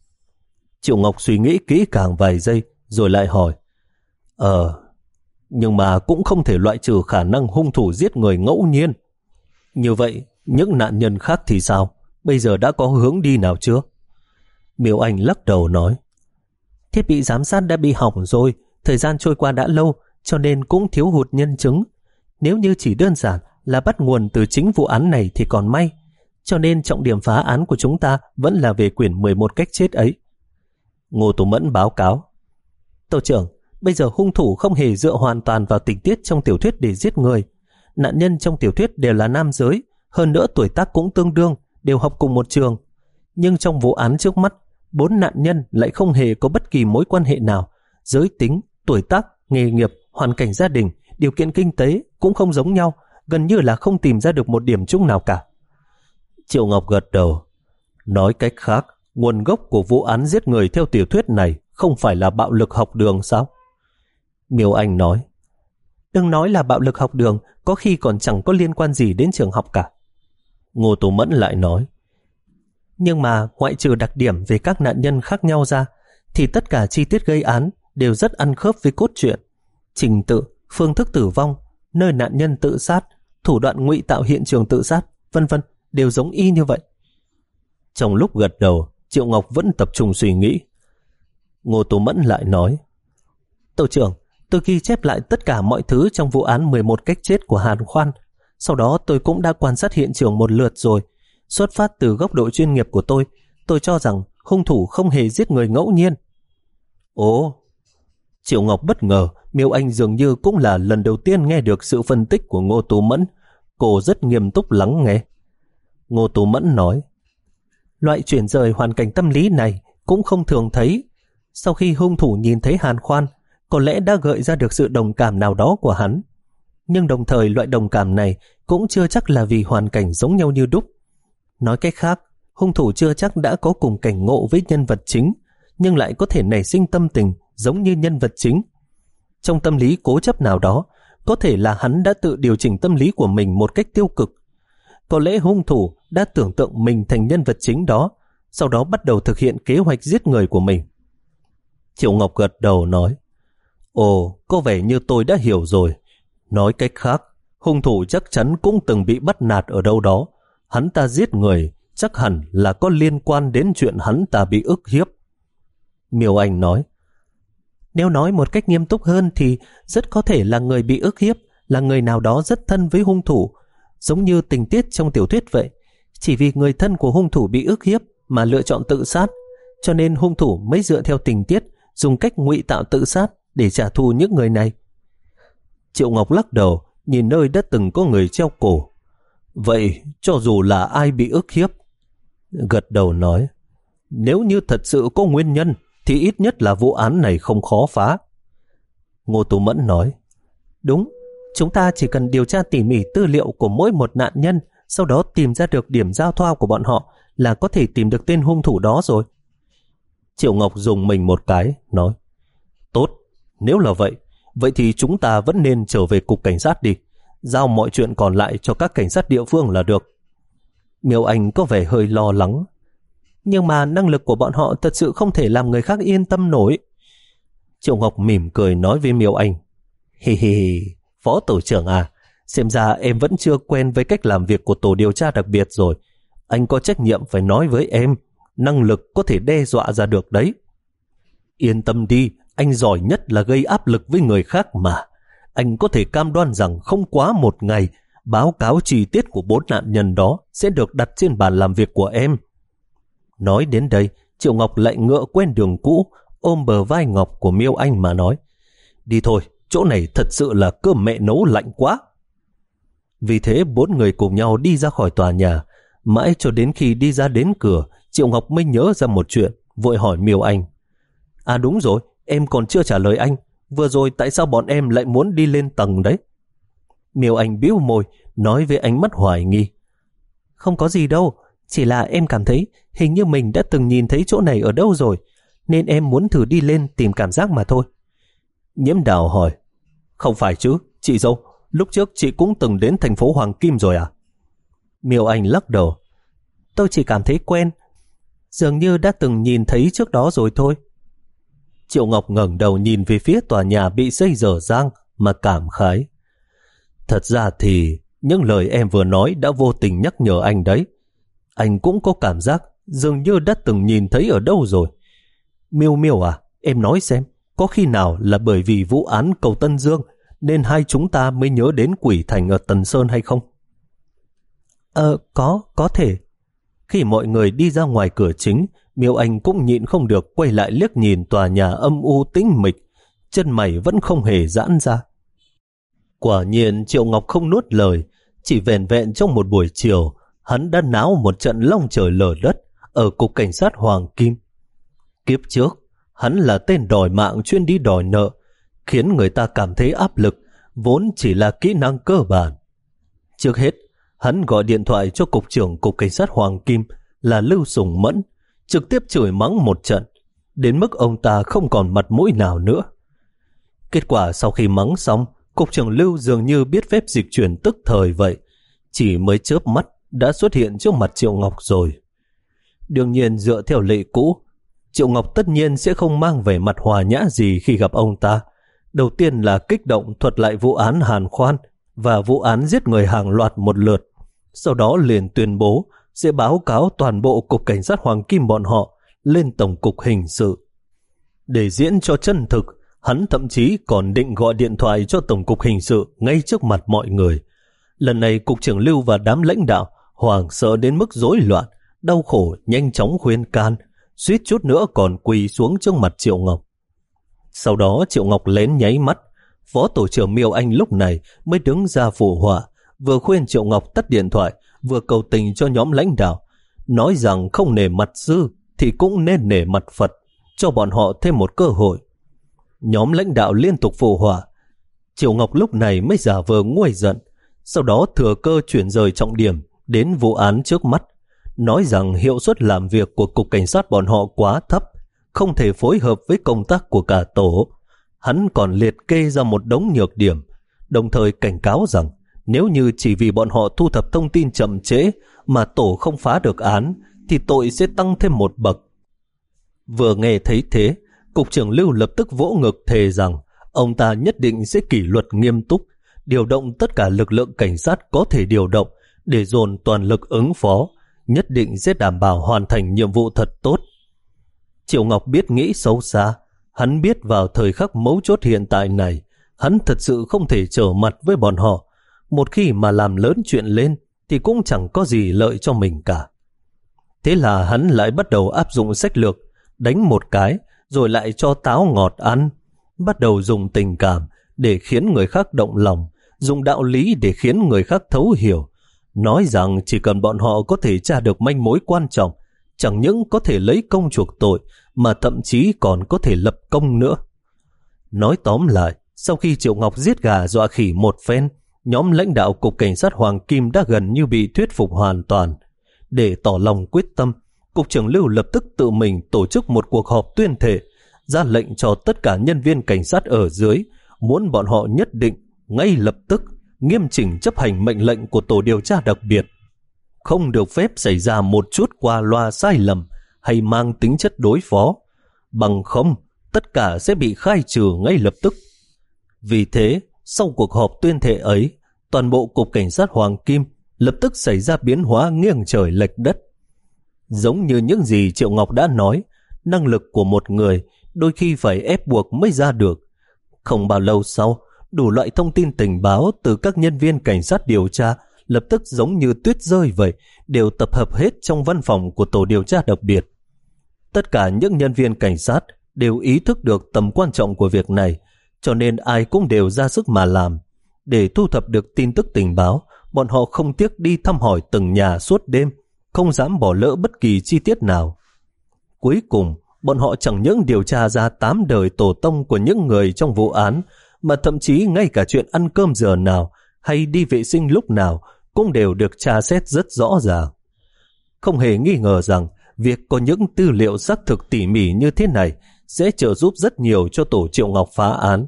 Triệu Ngọc suy nghĩ kỹ càng vài giây rồi lại hỏi, Ờ, nhưng mà cũng không thể loại trừ khả năng hung thủ giết người ngẫu nhiên. Như vậy, những nạn nhân khác thì sao? Bây giờ đã có hướng đi nào chưa? Miêu Anh lắc đầu nói, thiết bị giám sát đã bị hỏng rồi, thời gian trôi qua đã lâu, cho nên cũng thiếu hụt nhân chứng. Nếu như chỉ đơn giản là bắt nguồn từ chính vụ án này thì còn may, cho nên trọng điểm phá án của chúng ta vẫn là về quyển mười một cách chết ấy. Ngô Tú Mẫn báo cáo, Tổ trưởng, bây giờ hung thủ không hề dựa hoàn toàn vào tình tiết trong tiểu thuyết để giết người. Nạn nhân trong tiểu thuyết đều là nam giới, hơn nữa tuổi tác cũng tương đương, đều học cùng một trường. Nhưng trong vụ án trước mắt, bốn nạn nhân lại không hề có bất kỳ mối quan hệ nào. Giới tính, tuổi tác, nghề nghiệp, hoàn cảnh gia đình, điều kiện kinh tế cũng không giống nhau, gần như là không tìm ra được một điểm chung nào cả. Triệu Ngọc gật đầu. Nói cách khác, nguồn gốc của vụ án giết người theo tiểu thuyết này không phải là bạo lực học đường sao? Miêu Anh nói, đừng nói là bạo lực học đường, có khi còn chẳng có liên quan gì đến trường học cả. Ngô Tú Mẫn lại nói, nhưng mà ngoại trừ đặc điểm về các nạn nhân khác nhau ra, thì tất cả chi tiết gây án đều rất ăn khớp với cốt truyện. Trình tự, phương thức tử vong, nơi nạn nhân tự sát, thủ đoạn ngụy tạo hiện trường tự sát, vân vân đều giống y như vậy. Trong lúc gật đầu, Triệu Ngọc vẫn tập trung suy nghĩ. Ngô Tú Mẫn lại nói, Tổ trưởng, tôi ghi chép lại tất cả mọi thứ trong vụ án mười một cách chết của Hàn Khoan. Sau đó tôi cũng đã quan sát hiện trường một lượt rồi. Xuất phát từ góc độ chuyên nghiệp của tôi, tôi cho rằng hung thủ không hề giết người ngẫu nhiên. Ồ! Triệu Ngọc bất ngờ, Miêu Anh dường như cũng là lần đầu tiên nghe được sự phân tích của Ngô Tú Mẫn. Cô rất nghiêm túc lắng nghe. Ngô Tú Mẫn nói, loại chuyển rời hoàn cảnh tâm lý này cũng không thường thấy. Sau khi hung thủ nhìn thấy Hàn Khoan, có lẽ đã gợi ra được sự đồng cảm nào đó của hắn. Nhưng đồng thời loại đồng cảm này cũng chưa chắc là vì hoàn cảnh giống nhau như đúc. Nói cách khác, hung thủ chưa chắc đã có cùng cảnh ngộ với nhân vật chính, nhưng lại có thể nảy sinh tâm tình giống như nhân vật chính. Trong tâm lý cố chấp nào đó, có thể là hắn đã tự điều chỉnh tâm lý của mình một cách tiêu cực. Có lẽ hung thủ đã tưởng tượng mình thành nhân vật chính đó, sau đó bắt đầu thực hiện kế hoạch giết người của mình. Triệu Ngọc gật đầu nói, ồ, có vẻ như tôi đã hiểu rồi. Nói cách khác, hung thủ chắc chắn cũng từng bị bắt nạt ở đâu đó. Hắn ta giết người chắc hẳn là có liên quan đến chuyện hắn ta bị ức hiếp. Miêu Anh nói, nếu nói một cách nghiêm túc hơn thì rất có thể là người bị ức hiếp là người nào đó rất thân với hung thủ, giống như tình tiết trong tiểu thuyết vậy. Chỉ vì người thân của hung thủ bị ức hiếp mà lựa chọn tự sát, cho nên hung thủ mới dựa theo tình tiết dùng cách ngụy tạo tự sát để trả thù những người này. Triệu Ngọc lắc đầu, nhìn nơi đã từng có người treo cổ. Vậy cho dù là ai bị ức hiếp? Gật đầu nói, nếu như thật sự có nguyên nhân thì ít nhất là vụ án này không khó phá. Ngô Tú Mẫn nói, đúng, chúng ta chỉ cần điều tra tỉ mỉ tư liệu của mỗi một nạn nhân, sau đó tìm ra được điểm giao thoa của bọn họ là có thể tìm được tên hung thủ đó rồi. Triệu Ngọc dùng mình một cái, nói, tốt, nếu là vậy, vậy thì chúng ta vẫn nên trở về cục cảnh sát đi, giao mọi chuyện còn lại cho các cảnh sát địa phương là được. Miêu Anh có vẻ hơi lo lắng, nhưng mà năng lực của bọn họ thật sự không thể làm người khác yên tâm nổi. Triệu Ngọc mỉm cười nói với Miêu Anh, hi hi hi, Phó tổ trưởng à, xem ra em vẫn chưa quen với cách làm việc của tổ điều tra đặc biệt rồi. Anh có trách nhiệm phải nói với em, năng lực có thể đe dọa ra được đấy. Yên tâm đi, anh giỏi nhất là gây áp lực với người khác mà. Anh có thể cam đoan rằng không quá một ngày, báo cáo chi tiết của bốn nạn nhân đó sẽ được đặt trên bàn làm việc của em. Nói đến đây, Triệu Ngọc lại ngựa quen đường cũ, ôm bờ vai ngọc của Miêu Anh mà nói, đi thôi, chỗ này thật sự là cơm mẹ nấu lạnh quá. Vì thế bốn người cùng nhau đi ra khỏi tòa nhà. Mãi cho đến khi đi ra đến cửa, Triệu Ngọc mới nhớ ra một chuyện, vội hỏi Miêu Anh, à đúng rồi, em còn chưa trả lời anh, vừa rồi tại sao bọn em lại muốn đi lên tầng đấy? Miêu Anh bĩu môi, nói với ánh mắt hoài nghi, không có gì đâu, chỉ là em cảm thấy hình như mình đã từng nhìn thấy chỗ này ở đâu rồi, nên em muốn thử đi lên tìm cảm giác mà thôi. Nhiễm Đào hỏi, không phải chứ, chị dâu, lúc trước chị cũng từng đến thành phố Hoàng Kim rồi à? Miêu Anh lắc đầu, tôi chỉ cảm thấy quen, dường như đã từng nhìn thấy trước đó rồi thôi. Triệu Ngọc ngẩng đầu nhìn về phía tòa nhà bị xây dở dang mà cảm khái, thật ra thì những lời em vừa nói đã vô tình nhắc nhở anh đấy. Anh cũng có cảm giác dường như đã từng nhìn thấy ở đâu rồi. Miêu Miêu à, em nói xem, có khi nào là bởi vì vụ án cầu Tân Dương nên hai chúng ta mới nhớ đến quỷ thành ở Tần Sơn hay không? Ờ, có, có thể. Khi mọi người đi ra ngoài cửa chính, Miêu Anh cũng nhịn không được quay lại liếc nhìn tòa nhà âm u tĩnh mịch, chân mày vẫn không hề giãn ra. Quả nhiên Triệu Ngọc không nuốt lời, chỉ vẻn vẹn trong một buổi chiều, hắn đã náo một trận long trời lở đất ở cục cảnh sát Hoàng Kim. Kiếp trước, hắn là tên đòi mạng chuyên đi đòi nợ, khiến người ta cảm thấy áp lực, vốn chỉ là kỹ năng cơ bản. Trước hết, hắn gọi điện thoại cho cục trưởng cục cảnh sát Hoàng Kim là Lưu Sùng Mẫn, trực tiếp chửi mắng một trận, đến mức ông ta không còn mặt mũi nào nữa. Kết quả sau khi mắng xong, cục trưởng Lưu dường như biết phép dịch chuyển tức thời vậy, chỉ mới chớp mắt đã xuất hiện trước mặt Triệu Ngọc rồi. Đương nhiên dựa theo lệ cũ, Triệu Ngọc tất nhiên sẽ không mang về mặt hòa nhã gì khi gặp ông ta. Đầu tiên là kích động thuật lại vụ án Hàn Khoan và vụ án giết người hàng loạt một lượt, sau đó liền tuyên bố sẽ báo cáo toàn bộ cục cảnh sát Hoàng Kim bọn họ lên tổng cục hình sự. Để diễn cho chân thực, hắn thậm chí còn định gọi điện thoại cho tổng cục hình sự ngay trước mặt mọi người. Lần này cục trưởng Lưu và đám lãnh đạo hoảng sợ đến mức rối loạn, đau khổ nhanh chóng khuyên can, suýt chút nữa còn quỳ xuống trước mặt Triệu Ngọc. Sau đó Triệu Ngọc lén nháy mắt, Phó tổ trưởng Miêu Anh lúc này mới đứng ra phụ họa, vừa khuyên Triệu Ngọc tắt điện thoại, vừa cầu tình cho nhóm lãnh đạo, nói rằng không nể mặt sư thì cũng nên nể mặt Phật, cho bọn họ thêm một cơ hội. Nhóm lãnh đạo liên tục phụ họa. Triệu Ngọc lúc này mới giả vờ nguôi giận, sau đó thừa cơ chuyển rời trọng điểm đến vụ án trước mắt, nói rằng hiệu suất làm việc của cục cảnh sát bọn họ quá thấp, không thể phối hợp với công tác của cả tổ. Hắn còn liệt kê ra một đống nhược điểm, đồng thời cảnh cáo rằng nếu như chỉ vì bọn họ thu thập thông tin chậm trễ mà tổ không phá được án, thì tội sẽ tăng thêm một bậc. Vừa nghe thấy thế, Cục trưởng Lưu lập tức vỗ ngực thề rằng ông ta nhất định sẽ kỷ luật nghiêm túc, điều động tất cả lực lượng cảnh sát có thể điều động để dồn toàn lực ứng phó, nhất định sẽ đảm bảo hoàn thành nhiệm vụ thật tốt. Triệu Ngọc biết nghĩ sâu xa, hắn biết vào thời khắc mấu chốt hiện tại này, hắn thật sự không thể trở mặt với bọn họ. Một khi mà làm lớn chuyện lên thì cũng chẳng có gì lợi cho mình cả. Thế là hắn lại bắt đầu áp dụng sách lược, đánh một cái rồi lại cho táo ngọt ăn, bắt đầu dùng tình cảm để khiến người khác động lòng, dùng đạo lý để khiến người khác thấu hiểu, nói rằng chỉ cần bọn họ có thể tra được manh mối quan trọng, chẳng những có thể lấy công chuộc tội mà thậm chí còn có thể lập công nữa. Nói tóm lại, sau khi Triệu Ngọc giết gà dọa khỉ một phen, nhóm lãnh đạo Cục Cảnh sát Hoàng Kim đã gần như bị thuyết phục hoàn toàn. Để tỏ lòng quyết tâm, Cục trưởng Lưu lập tức tự mình tổ chức một cuộc họp tuyên thệ, ra lệnh cho tất cả nhân viên cảnh sát ở dưới, muốn bọn họ nhất định, ngay lập tức, nghiêm chỉnh chấp hành mệnh lệnh của tổ điều tra đặc biệt. Không được phép xảy ra một chút qua loa sai lầm hay mang tính chất đối phó, bằng không, tất cả sẽ bị khai trừ ngay lập tức. Vì thế, sau cuộc họp tuyên thệ ấy, toàn bộ Cục Cảnh sát Hoàng Kim lập tức xảy ra biến hóa nghiêng trời lệch đất. Giống như những gì Triệu Ngọc đã nói, năng lực của một người đôi khi phải ép buộc mới ra được. Không bao lâu sau, đủ loại thông tin tình báo từ các nhân viên cảnh sát điều tra lập tức giống như tuyết rơi vậy, đều tập hợp hết trong văn phòng của tổ điều tra đặc biệt. Tất cả những nhân viên cảnh sát đều ý thức được tầm quan trọng của việc này, cho nên ai cũng đều ra sức mà làm. Để thu thập được tin tức tình báo, bọn họ không tiếc đi thăm hỏi từng nhà suốt đêm, không dám bỏ lỡ bất kỳ chi tiết nào. Cuối cùng, bọn họ chẳng những điều tra ra tám đời tổ tông của những người trong vụ án, mà thậm chí ngay cả chuyện ăn cơm giờ nào hay đi vệ sinh lúc nào cũng đều được tra xét rất rõ ràng. Không hề nghi ngờ rằng việc có những tư liệu xác thực tỉ mỉ như thế này sẽ trợ giúp rất nhiều cho tổ Triệu Ngọc phá án.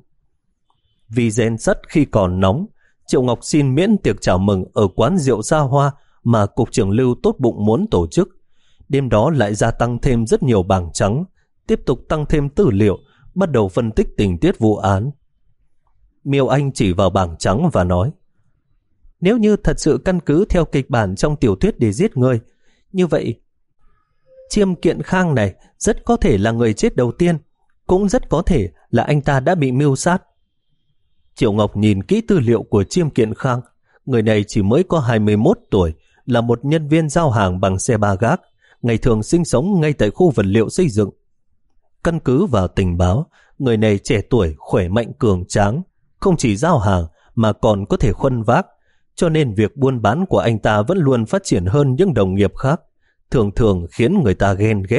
Vì rèn sắt khi còn nóng, Triệu Ngọc xin miễn tiệc chào mừng ở quán rượu xa hoa mà Cục trưởng Lưu tốt bụng muốn tổ chức. Đêm đó lại gia tăng thêm rất nhiều bảng trắng, tiếp tục tăng thêm tư liệu, bắt đầu phân tích tình tiết vụ án. Miêu Anh chỉ vào bảng trắng và nói: nếu như thật sự căn cứ theo kịch bản trong tiểu thuyết để giết người, như vậy Chiêm Kiện Khang này rất có thể là người chết đầu tiên, cũng rất có thể là anh ta đã bị mưu sát. Triệu Ngọc nhìn kỹ tư liệu của Chiêm Kiện Khang. Người này chỉ mới có hai mươi mốt tuổi, là một nhân viên giao hàng bằng xe ba gác, ngày thường sinh sống ngay tại khu vật liệu xây dựng. Căn cứ vào tình báo, người này trẻ tuổi, khỏe mạnh cường tráng, không chỉ giao hàng mà còn có thể khuân vác, cho nên việc buôn bán của anh ta vẫn luôn phát triển hơn những đồng nghiệp khác, thường thường khiến người ta ghen ghét.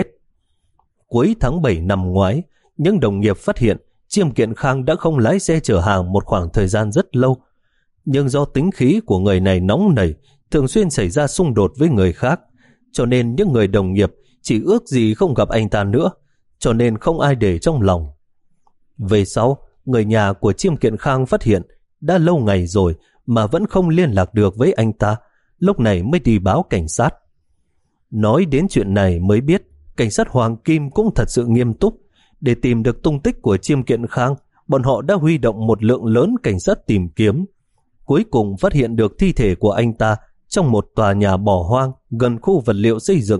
Cuối tháng bảy năm ngoái, những đồng nghiệp phát hiện Chiêm Kiện Khang đã không lái xe chở hàng một khoảng thời gian rất lâu, nhưng do tính khí của người này nóng nảy, thường xuyên xảy ra xung đột với người khác, cho nên những người đồng nghiệp chỉ ước gì không gặp anh ta nữa, cho nên không ai để trong lòng. Về sau, người nhà của Chiêm Kiện Khang phát hiện đã lâu ngày rồi mà vẫn không liên lạc được với anh ta, lúc này mới đi báo cảnh sát. Nói đến chuyện này mới biết cảnh sát Hoàng Kim cũng thật sự nghiêm túc. Để tìm được tung tích của Chiêm Kiện Khang, bọn họ đã huy động một lượng lớn cảnh sát tìm kiếm. Cuối cùng phát hiện được thi thể của anh ta trong một tòa nhà bỏ hoang gần khu vật liệu xây dựng.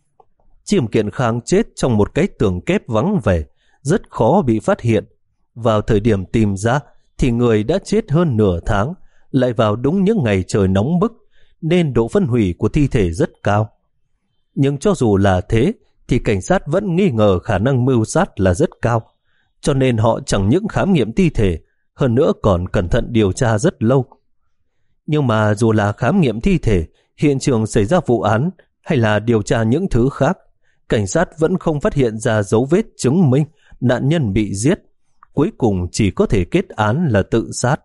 Chiêm Kiện Khang chết trong một cái tường kép vắng vẻ, rất khó bị phát hiện. Vào thời điểm tìm ra thì người đã chết hơn nửa tháng, lại vào đúng những ngày trời nóng bức, nên độ phân hủy của thi thể rất cao. Nhưng cho dù là thế, thì cảnh sát vẫn nghi ngờ khả năng mưu sát là rất cao, cho nên họ chẳng những khám nghiệm thi thể, hơn nữa còn cẩn thận điều tra rất lâu. Nhưng mà dù là khám nghiệm thi thể, hiện trường xảy ra vụ án hay là điều tra những thứ khác, cảnh sát vẫn không phát hiện ra dấu vết chứng minh nạn nhân bị giết, cuối cùng chỉ có thể kết án là tự sát.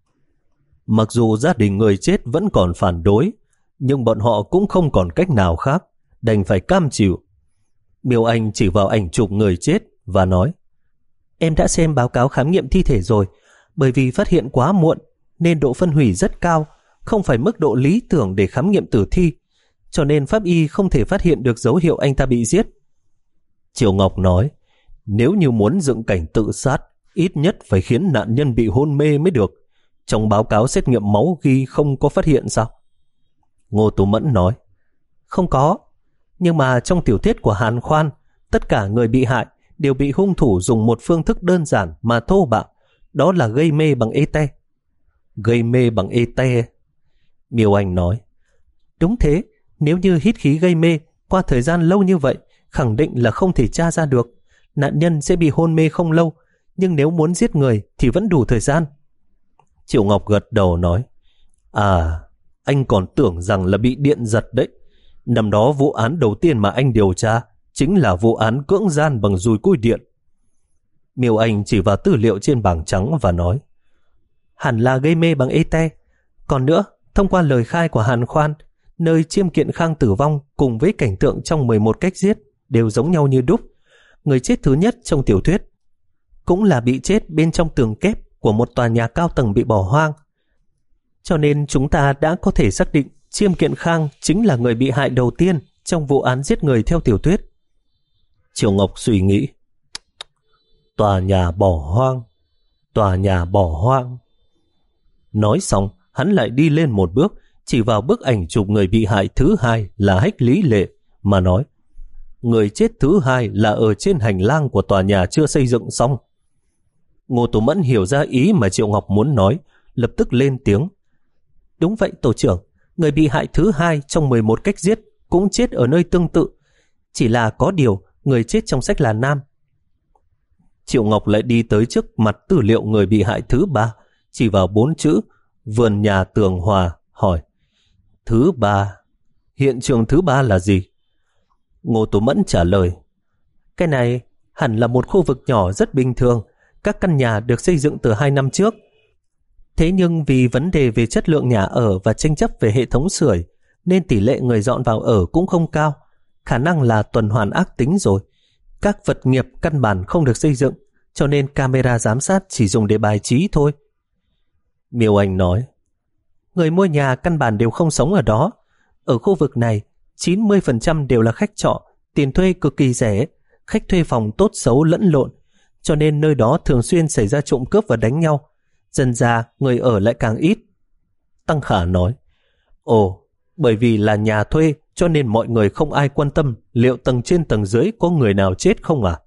Mặc dù gia đình người chết vẫn còn phản đối, nhưng bọn họ cũng không còn cách nào khác, đành phải cam chịu. Miêu Anh chỉ vào ảnh chụp người chết và nói: em đã xem báo cáo khám nghiệm thi thể rồi, bởi vì phát hiện quá muộn nên độ phân hủy rất cao, không phải mức độ lý tưởng để khám nghiệm tử thi. cho nên pháp y không thể phát hiện được dấu hiệu anh ta bị giết. Triệu Ngọc nói, nếu như muốn dựng cảnh tự sát, ít nhất phải khiến nạn nhân bị hôn mê mới được. Trong báo cáo xét nghiệm máu ghi không có phát hiện sao? Ngô Tú Mẫn nói, không có, nhưng mà trong tiểu thuyết của Hàn Khoan, tất cả người bị hại đều bị hung thủ dùng một phương thức đơn giản mà thô bạo, đó là gây mê bằng ê-te. Gây mê bằng ê-te? Miêu Anh nói, đúng thế, nếu như hít khí gây mê qua thời gian lâu như vậy, khẳng định là không thể tra ra được. Nạn nhân sẽ bị hôn mê không lâu, nhưng nếu muốn giết người thì vẫn đủ thời gian. Triệu Ngọc gật đầu nói, à, anh còn tưởng rằng là bị điện giật đấy. Năm đó vụ án đầu tiên mà anh điều tra chính là vụ án cưỡng gian bằng dùi cui điện. Miêu Anh chỉ vào tư liệu trên bảng trắng và nói, hẳn là gây mê bằng ê-te. Còn nữa, thông qua lời khai của Hàn Khoan, nơi Chiêm Kiện Khang tử vong cùng với cảnh tượng trong mười một cách giết đều giống nhau như đúc. Người chết thứ nhất trong tiểu thuyết cũng là bị chết bên trong tường kép của một tòa nhà cao tầng bị bỏ hoang. Cho nên chúng ta đã có thể xác định Chiêm Kiện Khang chính là người bị hại đầu tiên trong vụ án giết người theo tiểu thuyết. Triệu Ngọc suy nghĩ, tòa nhà bỏ hoang, tòa nhà bỏ hoang. Nói xong, hắn lại đi lên một bước, chỉ vào bức ảnh chụp người bị hại thứ hai là Hách Lý Lệ mà nói, người chết thứ hai là ở trên hành lang của tòa nhà chưa xây dựng xong. Ngô Tú Mẫn hiểu ra ý mà Triệu Ngọc muốn nói, lập tức lên tiếng, đúng vậy tổ trưởng, người bị hại thứ hai trong mười một cách giết cũng chết ở nơi tương tự, chỉ là có điều người chết trong sách là nam. Triệu Ngọc lại đi tới trước mặt tư liệu người bị hại thứ ba, chỉ vào bốn chữ vườn nhà Tường Hòa, hỏi, thứ ba, hiện trường thứ ba là gì? Ngô Tú Mẫn trả lời, cái này hẳn là một khu vực nhỏ rất bình thường, các căn nhà được xây dựng từ hai năm trước. Thế nhưng vì vấn đề về chất lượng nhà ở và tranh chấp về hệ thống sưởi, nên tỷ lệ người dọn vào ở cũng không cao, khả năng là tuần hoàn ác tính rồi. Các vật nghiệp căn bản không được xây dựng, cho nên camera giám sát chỉ dùng để bài trí thôi. Miêu Anh nói, người mua nhà căn bản đều không sống ở đó. Ở khu vực này, chín mươi phần trăm đều là khách trọ, tiền thuê cực kỳ rẻ, khách thuê phòng tốt xấu lẫn lộn, cho nên nơi đó thường xuyên xảy ra trộm cướp và đánh nhau. Dần ra người ở lại càng ít. Tăng Khả nói, ồ, bởi vì là nhà thuê cho nên mọi người không ai quan tâm liệu tầng trên tầng dưới có người nào chết không à?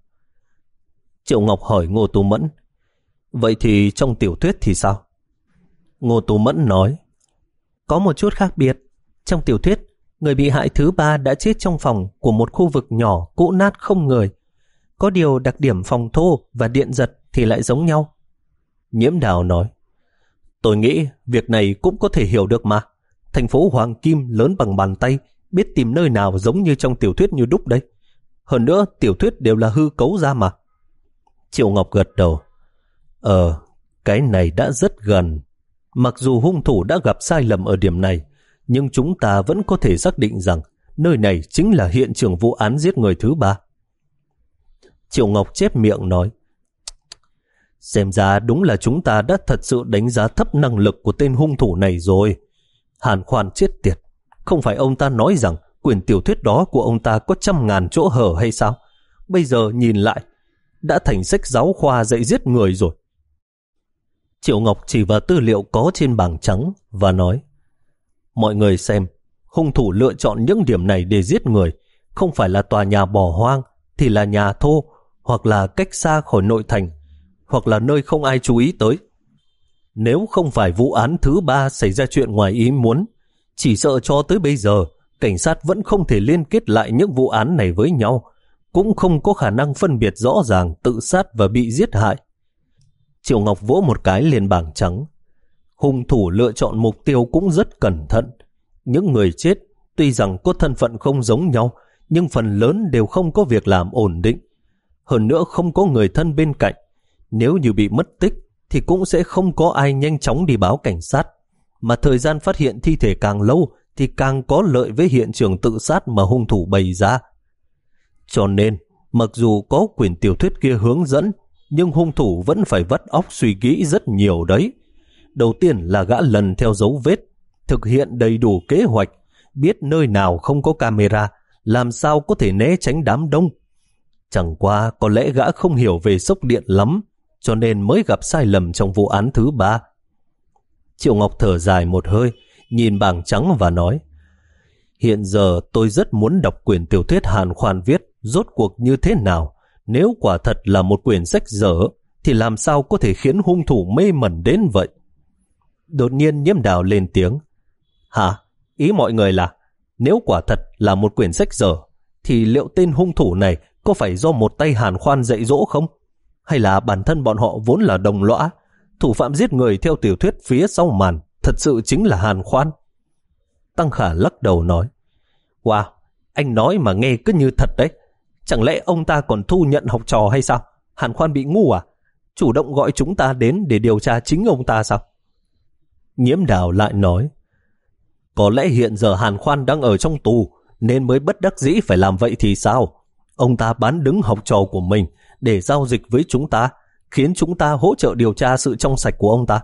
Triệu Ngọc hỏi Ngô Tú Mẫn, vậy thì trong tiểu thuyết thì sao? Ngô Tú Mẫn nói, có một chút khác biệt. Trong tiểu thuyết, người bị hại thứ ba đã chết trong phòng của một khu vực nhỏ cũ nát không người. Có điều đặc điểm phòng thô và điện giật thì lại giống nhau. Nhiễm Đào nói, tôi nghĩ việc này cũng có thể hiểu được mà. Thành phố Hoàng Kim lớn bằng bàn tay, biết tìm nơi nào giống như trong tiểu thuyết như đúc đấy. Hơn nữa tiểu thuyết đều là hư cấu ra mà. Triệu Ngọc gật đầu, Ờ, cái này đã rất gần. Mặc dù hung thủ đã gặp sai lầm ở điểm này, nhưng chúng ta vẫn có thể xác định rằng nơi này chính là hiện trường vụ án giết người thứ ba. Triệu Ngọc chép miệng nói, xem ra đúng là chúng ta đã thật sự đánh giá thấp năng lực của tên hung thủ này rồi. Hàn Khoan chết tiệt, không phải ông ta nói rằng quyển tiểu thuyết đó của ông ta có trăm ngàn chỗ hở hay sao? Bây giờ nhìn lại, đã thành sách giáo khoa dạy giết người rồi. Triệu Ngọc chỉ vào tư liệu có trên bảng trắng và nói, mọi người xem, hung thủ lựa chọn những điểm này để giết người, không phải là tòa nhà bỏ hoang, thì là nhà thô, hoặc là cách xa khỏi nội thành, hoặc là nơi không ai chú ý tới. Nếu không phải vụ án thứ ba xảy ra chuyện ngoài ý muốn, chỉ sợ cho tới bây giờ, cảnh sát vẫn không thể liên kết lại những vụ án này với nhau, cũng không có khả năng phân biệt rõ ràng tự sát và bị giết hại. Triệu Ngọc vỗ một cái lên bảng trắng. Hung thủ lựa chọn mục tiêu cũng rất cẩn thận. Những người chết tuy rằng có thân phận không giống nhau, nhưng phần lớn đều không có việc làm ổn định. Hơn nữa không có người thân bên cạnh. Nếu như bị mất tích thì cũng sẽ không có ai nhanh chóng đi báo cảnh sát. Mà thời gian phát hiện thi thể càng lâu thì càng có lợi với hiện trường tự sát mà hung thủ bày ra. Cho nên, mặc dù có quyển tiểu thuyết kia hướng dẫn, nhưng hung thủ vẫn phải vắt óc suy nghĩ rất nhiều đấy. Đầu tiên là gã lần theo dấu vết, thực hiện đầy đủ kế hoạch, biết nơi nào không có camera, làm sao có thể né tránh đám đông. Chẳng qua có lẽ gã không hiểu về sốc điện lắm, cho nên mới gặp sai lầm trong vụ án thứ ba. Triệu Ngọc thở dài một hơi, nhìn bảng trắng và nói, hiện giờ tôi rất muốn đọc quyển tiểu thuyết Hàn Khoan viết rốt cuộc như thế nào. Nếu quả thật là một quyển sách dở, thì làm sao có thể khiến hung thủ mê mẩn đến vậy? Đột nhiên Nhiễm Đào lên tiếng. Hả? Ý mọi người là, nếu quả thật là một quyển sách dở, thì liệu tên hung thủ này có phải do một tay Hàn Khoan dạy dỗ không? Hay là bản thân bọn họ vốn là đồng lõa, thủ phạm giết người theo tiểu thuyết phía sau màn thật sự chính là Hàn Khoan? Tăng Khả lắc đầu nói, wow, anh nói mà nghe cứ như thật đấy. Chẳng lẽ ông ta còn thu nhận học trò hay sao? Hàn Khoan bị ngu à? Chủ động gọi chúng ta đến để điều tra chính ông ta sao? Nhiễm Đào lại nói, có lẽ hiện giờ Hàn Khoan đang ở trong tù, nên mới bất đắc dĩ phải làm vậy thì sao? Ông ta bán đứng học trò của mình để giao dịch với chúng ta, khiến chúng ta hỗ trợ điều tra sự trong sạch của ông ta.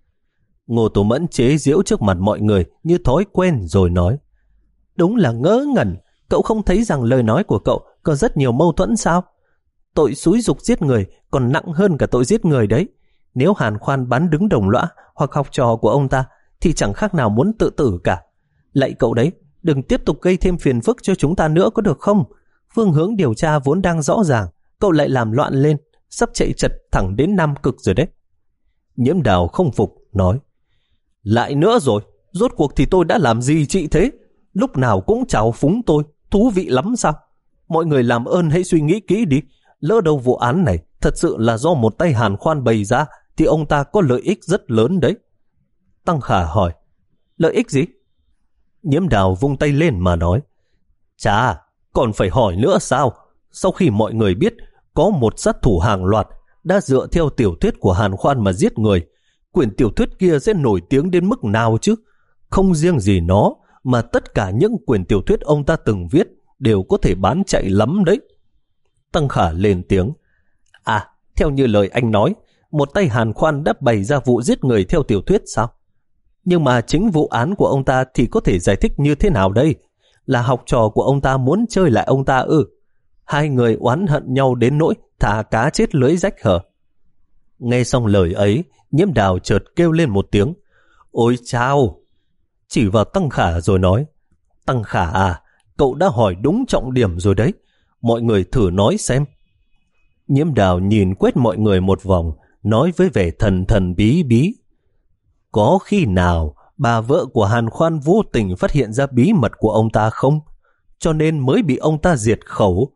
Ngô Tố Mẫn chế giễu trước mặt mọi người như thói quen rồi nói, đúng là ngớ ngẩn, cậu không thấy rằng lời nói của cậu có rất nhiều mâu thuẫn sao? Tội xúi giục giết người còn nặng hơn cả tội giết người đấy. Nếu Hàn Khoan bán đứng đồng lõa hoặc học trò của ông ta thì chẳng khác nào muốn tự tử cả. Lạy cậu đấy, đừng tiếp tục gây thêm phiền phức cho chúng ta nữa có được không? Phương hướng điều tra vốn đang rõ ràng, cậu lại làm loạn lên, sắp chạy chật thẳng đến Nam Cực rồi đấy. Nhiễm Đào không phục, nói, lại nữa rồi, rốt cuộc thì tôi đã làm gì chị thế? Lúc nào cũng chào phúng tôi, thú vị lắm sao? Mọi người làm ơn hãy suy nghĩ kỹ đi, lỡ đâu vụ án này thật sự là do một tay Hàn Khoan bày ra, thì ông ta có lợi ích rất lớn đấy. Tăng Khả hỏi, lợi ích gì? Nhiễm Đào vung tay lên mà nói, chà, còn phải hỏi nữa sao? Sau khi mọi người biết có một sát thủ hàng loạt đã dựa theo tiểu thuyết của Hàn Khoan mà giết người, quyển tiểu thuyết kia sẽ nổi tiếng đến mức nào chứ? Không riêng gì nó, mà tất cả những quyển tiểu thuyết ông ta từng viết đều có thể bán chạy lắm đấy. Tăng Khả lên tiếng, à, theo như lời anh nói, một tay Hàn Khoan đã bày ra vụ giết người theo tiểu thuyết sao? Nhưng mà chính vụ án của ông ta thì có thể giải thích như thế nào đây? Là học trò của ông ta muốn chơi lại ông ta ư? Hai người oán hận nhau đến nỗi thả cá chết lưới rách hở? Nghe xong lời ấy, Nhiễm Đào chợt kêu lên một tiếng, ôi chao! Chỉ vào Tăng Khả rồi nói, Tăng Khả à, cậu đã hỏi đúng trọng điểm rồi đấy, mọi người thử nói xem. Nhiễm Đào nhìn quét mọi người một vòng, nói với vẻ thần thần bí bí, có khi nào bà vợ của Hàn Khoan vô tình phát hiện ra bí mật của ông ta không? Cho nên mới bị ông ta diệt khẩu.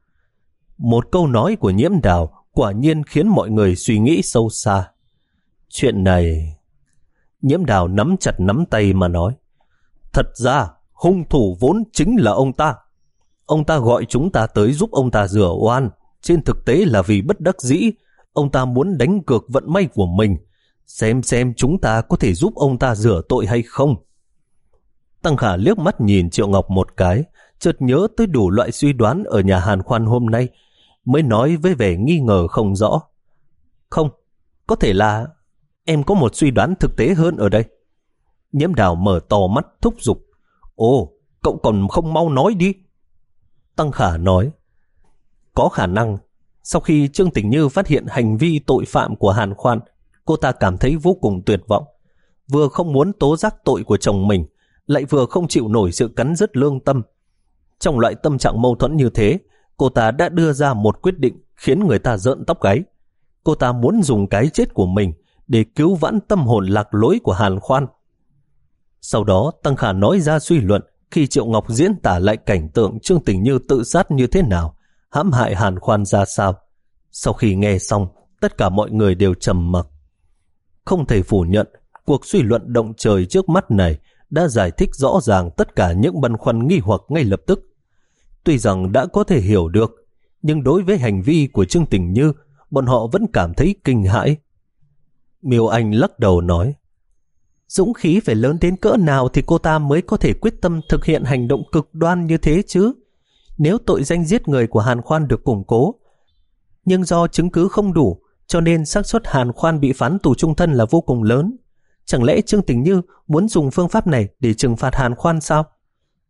Một câu nói của Nhiễm Đào quả nhiên khiến mọi người suy nghĩ sâu xa. Chuyện này... Nhiễm Đào nắm chặt nắm tay mà nói, thật ra hung thủ vốn chính là ông ta. Ông ta gọi chúng ta tới giúp ông ta rửa oan, trên thực tế là vì bất đắc dĩ. Ông ta muốn đánh cược vận may của mình, xem xem chúng ta có thể giúp ông ta rửa tội hay không. Tăng Khả liếc mắt nhìn Triệu Ngọc một cái, chợt nhớ tới đủ loại suy đoán ở nhà Hàn Khoan hôm nay, mới nói với vẻ nghi ngờ không rõ, không, có thể là em có một suy đoán thực tế hơn ở đây. Nhiễm Đào mở to mắt thúc giục, ồ, cậu còn không mau nói đi. Tăng Khả nói, có khả năng sau khi Trương Tình Như phát hiện hành vi tội phạm của Hàn Khoan, cô ta cảm thấy vô cùng tuyệt vọng, vừa không muốn tố giác tội của chồng mình, lại vừa không chịu nổi sự cắn rứt lương tâm. Trong loại tâm trạng mâu thuẫn như thế, cô ta đã đưa ra một quyết định khiến người ta rợn tóc gáy. Cô ta muốn dùng cái chết của mình để cứu vãn tâm hồn lạc lối của Hàn Khoan. Sau đó Tăng Khả nói ra suy luận khi Triệu Ngọc diễn tả lại cảnh tượng Trương Tình Như tự sát như thế nào, hãm hại Hàn Khoan ra sao. Sau khi nghe xong, tất cả mọi người đều trầm mặc. Không thể phủ nhận, cuộc suy luận động trời trước mắt này đã giải thích rõ ràng tất cả những băn khoăn nghi hoặc ngay lập tức. Tuy rằng đã có thể hiểu được, nhưng đối với hành vi của Trương Tình Như, bọn họ vẫn cảm thấy kinh hãi. Miêu Anh lắc đầu nói, dũng khí phải lớn đến cỡ nào thì cô ta mới có thể quyết tâm thực hiện hành động cực đoan như thế chứ? Nếu tội danh giết người của Hàn Khoan được củng cố, nhưng do chứng cứ không đủ, cho nên xác suất Hàn Khoan bị phán tù chung thân là vô cùng lớn. Chẳng lẽ Trương Tình Như muốn dùng phương pháp này để trừng phạt Hàn Khoan sao?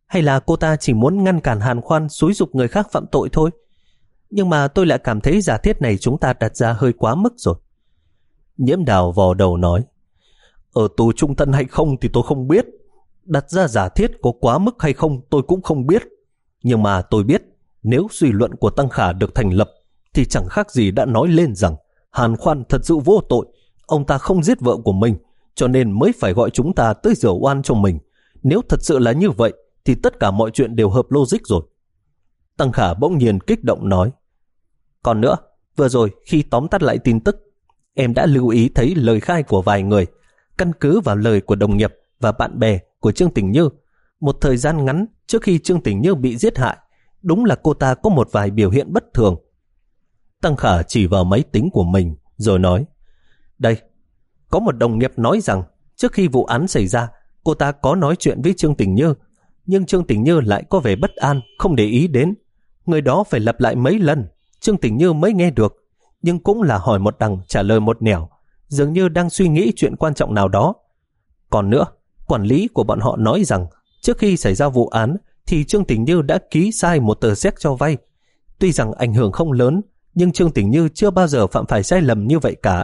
hay là cô ta chỉ muốn ngăn cản Hàn Khoan xúi giục người khác phạm tội thôi? Nhưng mà tôi lại cảm thấy giả thiết này chúng ta đặt ra hơi quá mức rồi. Nhiễm Đào vò đầu nói, ở tù trung thân hay không thì tôi không biết, đặt ra giả thiết có quá mức hay không tôi cũng không biết. Nhưng mà tôi biết, nếu suy luận của Tăng Khả được thành lập, thì chẳng khác gì đã nói lên rằng Hàn Khoan thật sự vô tội, ông ta không giết vợ của mình, cho nên mới phải gọi chúng ta tới rửa oan cho mình. Nếu thật sự là như vậy, thì tất cả mọi chuyện đều hợp logic rồi. Tăng Khả bỗng nhiên kích động nói, còn nữa, vừa rồi khi tóm tắt lại tin tức, em đã lưu ý thấy lời khai của vài người. Căn cứ vào lời của đồng nghiệp và bạn bè của Trương Tình Như, một thời gian ngắn trước khi Trương Tình Như bị giết hại, đúng là cô ta có một vài biểu hiện bất thường. Tăng Khả chỉ vào máy tính của mình rồi nói, đây, có một đồng nghiệp nói rằng trước khi vụ án xảy ra, cô ta có nói chuyện với Trương Tình Như, nhưng Trương Tình Như lại có vẻ bất an, không để ý đến. Người đó phải lặp lại mấy lần, Trương Tình Như mới nghe được, nhưng cũng là hỏi một đằng trả lời một nẻo, dường như đang suy nghĩ chuyện quan trọng nào đó. Còn nữa, quản lý của bọn họ nói rằng trước khi xảy ra vụ án thì Trương Tình Như đã ký sai một tờ séc cho vay. Tuy rằng ảnh hưởng không lớn, nhưng Trương Tình Như chưa bao giờ phạm phải sai lầm như vậy cả.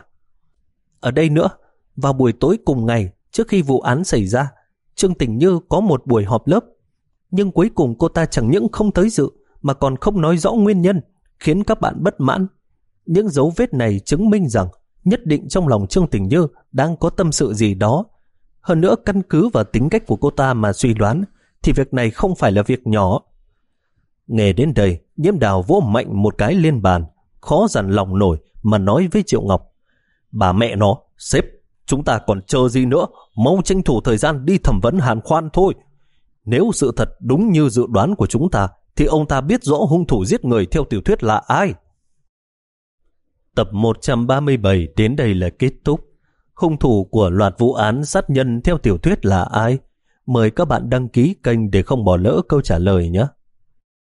Ở đây nữa, vào buổi tối cùng ngày trước khi vụ án xảy ra, Trương Tình Như có một buổi họp lớp, nhưng cuối cùng cô ta chẳng những không tới dự mà còn không nói rõ nguyên nhân, khiến các bạn bất mãn. Những dấu vết này chứng minh rằng nhất định trong lòng Trương Tình Như đang có tâm sự gì đó. Hơn nữa, căn cứ vào tính cách của cô ta mà suy đoán thì việc này không phải là việc nhỏ. Nghe đến đây, Nhiễm Đào vỗ mạnh một cái lên bàn, khó dằn lòng nổi mà nói với Triệu Ngọc, bà mẹ nó, sếp, chúng ta còn chờ gì nữa, mau tranh thủ thời gian đi thẩm vấn Hàn Khoan thôi. Nếu sự thật đúng như dự đoán của chúng ta, thì ông ta biết rõ hung thủ giết người theo tiểu thuyết là ai. Tập một trăm ba mươi bảy đến đây là kết thúc. Hung thủ của loạt vụ án sát nhân theo tiểu thuyết là ai? Mời các bạn đăng ký kênh để không bỏ lỡ câu trả lời nhé.